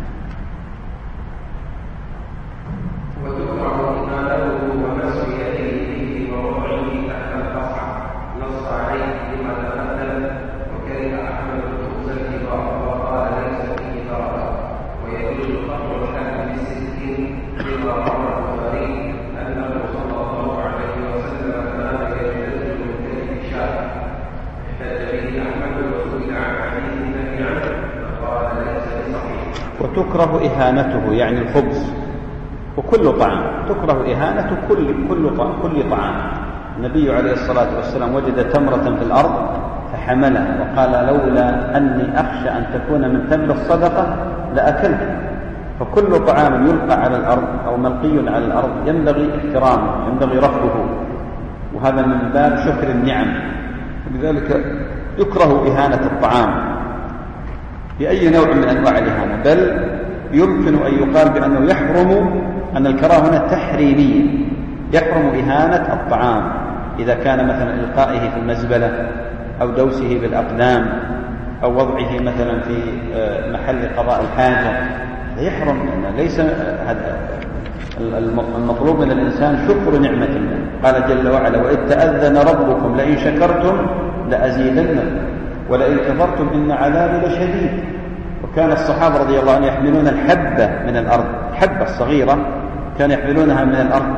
وتكره إهانته يعني الخبز وكل طعام، تكره إهانة كل كل طعام كل طعام. النبي عليه الصلاة والسلام وجد تمرة في الأرض فحملها وقال لولا أني أخشى أن تكون من تمر الصدقة لأكلها. فكل طعام يلقى على الأرض أو ملقي على الأرض ينبغي احترامه، ينبغي رفضه، وهذا من باب شكر النعم. لذلك يكره إهانة الطعام بأي نوع من أنواع الإهانة، بل يمكن أن يقال بأنه يحرم، أن الكراهة هنا تحريمية، يحرم إهانة الطعام إذا كان مثلا إلقائه في المزبلة أو دوسه بالأقدام أو وضعه مثلا في محل قضاء الحاجة، يحرم. ليس المطلوب من الإنسان شكر نعمة الله. قال جل وعلا وإذ تأذن ربكم لئن شكرتم لأزيدنكم ولئن كفرتم إن عذابي لشديد. وكان الصحابة رضي الله عنهم يحملون الحبة من الأرض، الحبة الصغيرة كان يحملونها من الأرض،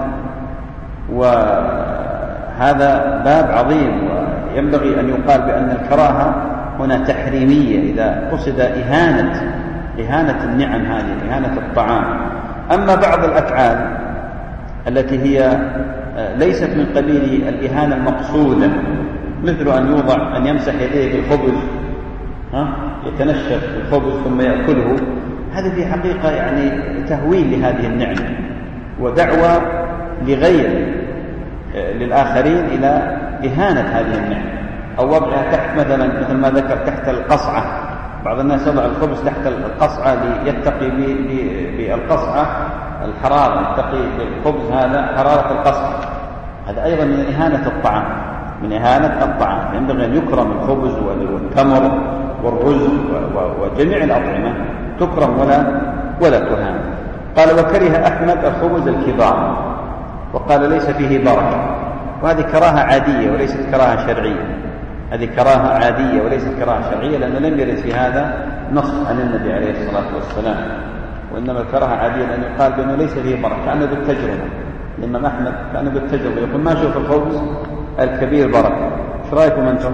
وهذا باب عظيم. وينبغي أن يقال بأن الكراهة هنا تحريمية إذا قصد إهانة إهانة النعم هذه، إهانة الطعام. أما بعض الأفعال التي هي ليست من قبيل الإهانة المقصودة، مثل أن يوضع أن يمسح يديه بالخبز، ها يتنشف الخبز ثم يأكله، هذا في حقيقة يعني تهويل لهذه النعمة ودعوة لغير للآخرين إلى إهانة هذه النعمة، أو وضعها تحت مثلا مثل ما ذكر تحت القصعة. بعض الناس يضع الخبز تحت القصعة ليتقي بالقصعة الحرارة، يتقي بالخبز هذا حرارة القصعة، هذا أيضا من إهانة الطعام، من إهانة الطعام. ينبغي أن يكرم الخبز والتمر والرز وجميع الأطعمة، تكرم ولا ولا تهان. قال وكره أحمد الخبز الكبار، وقال ليس فيه بركة، وهذه كراهة عادية وليست كراهة شرعية. هذه كراهة عادية وليست كراهة شرعية، لأنه لم يرد في هذا نص عن النبي عليه الصلاة والسلام، وإنما الكراهة عادية لأنه يقال بأنه ليس فيه بركة، كأنه بالتجربة. الإمام أحمد كأنه بالتجربة يقول ما شوف الخبز الكبير بركة. ايش رأيكم أنتم؟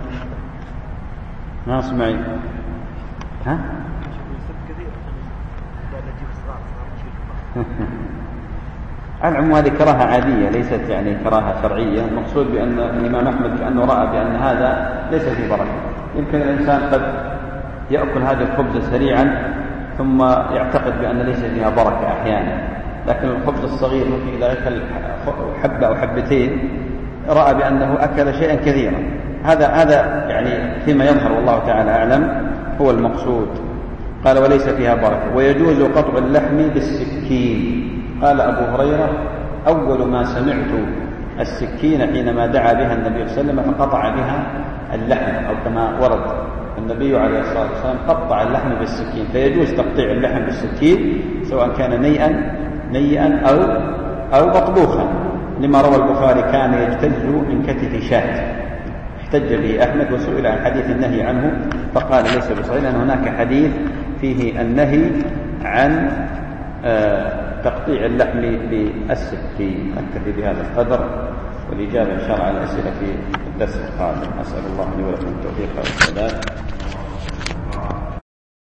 ما اسمعي. ها؟ العموم هذه كراهة عادية ليست يعني كراهة شرعية. المقصود بأن الإمام أحمد كأنه رأى بأن هذا ليس فيه بركة. يمكن الإنسان قد يأكل هذا الخبز سريعا ثم يعتقد بأن ليس فيها بركة أحيانا، لكن الخبز الصغير ممكن إذا أكل حبة أو حبتين رأى بأنه أكل شيئا كثيرا. هذا هذا يعني فيما يظهر والله تعالى أعلم هو المقصود. قال وليس فيها بركة. ويجوز قطع اللحم بالسكين. قال أبو هريرة أول ما سمعت السكين حينما دعا بها النبي صلى الله عليه وسلم فقطع بها اللحم، أو كما ورد النبي عليه الصلاة والسلام قطع اللحم بالسكين. فيجوز تقطيع اللحم بالسكين سواء كان نيئا نيئا أو أو مطبوخا، لما روى البخاري كان يجتز من كتف شاة. احتج به أحمد وسئل عن حديث النهي عنه فقال ليس بصحيح، لأن هناك حديث فيه النهي عن آه تقطيع اللحم بالسكين. أكتفي بهذا القدر، والإجابة إن شاء الله على الأسئلة في الدرس القادم. أسأل الله لي ولكم التوفيق والسداد.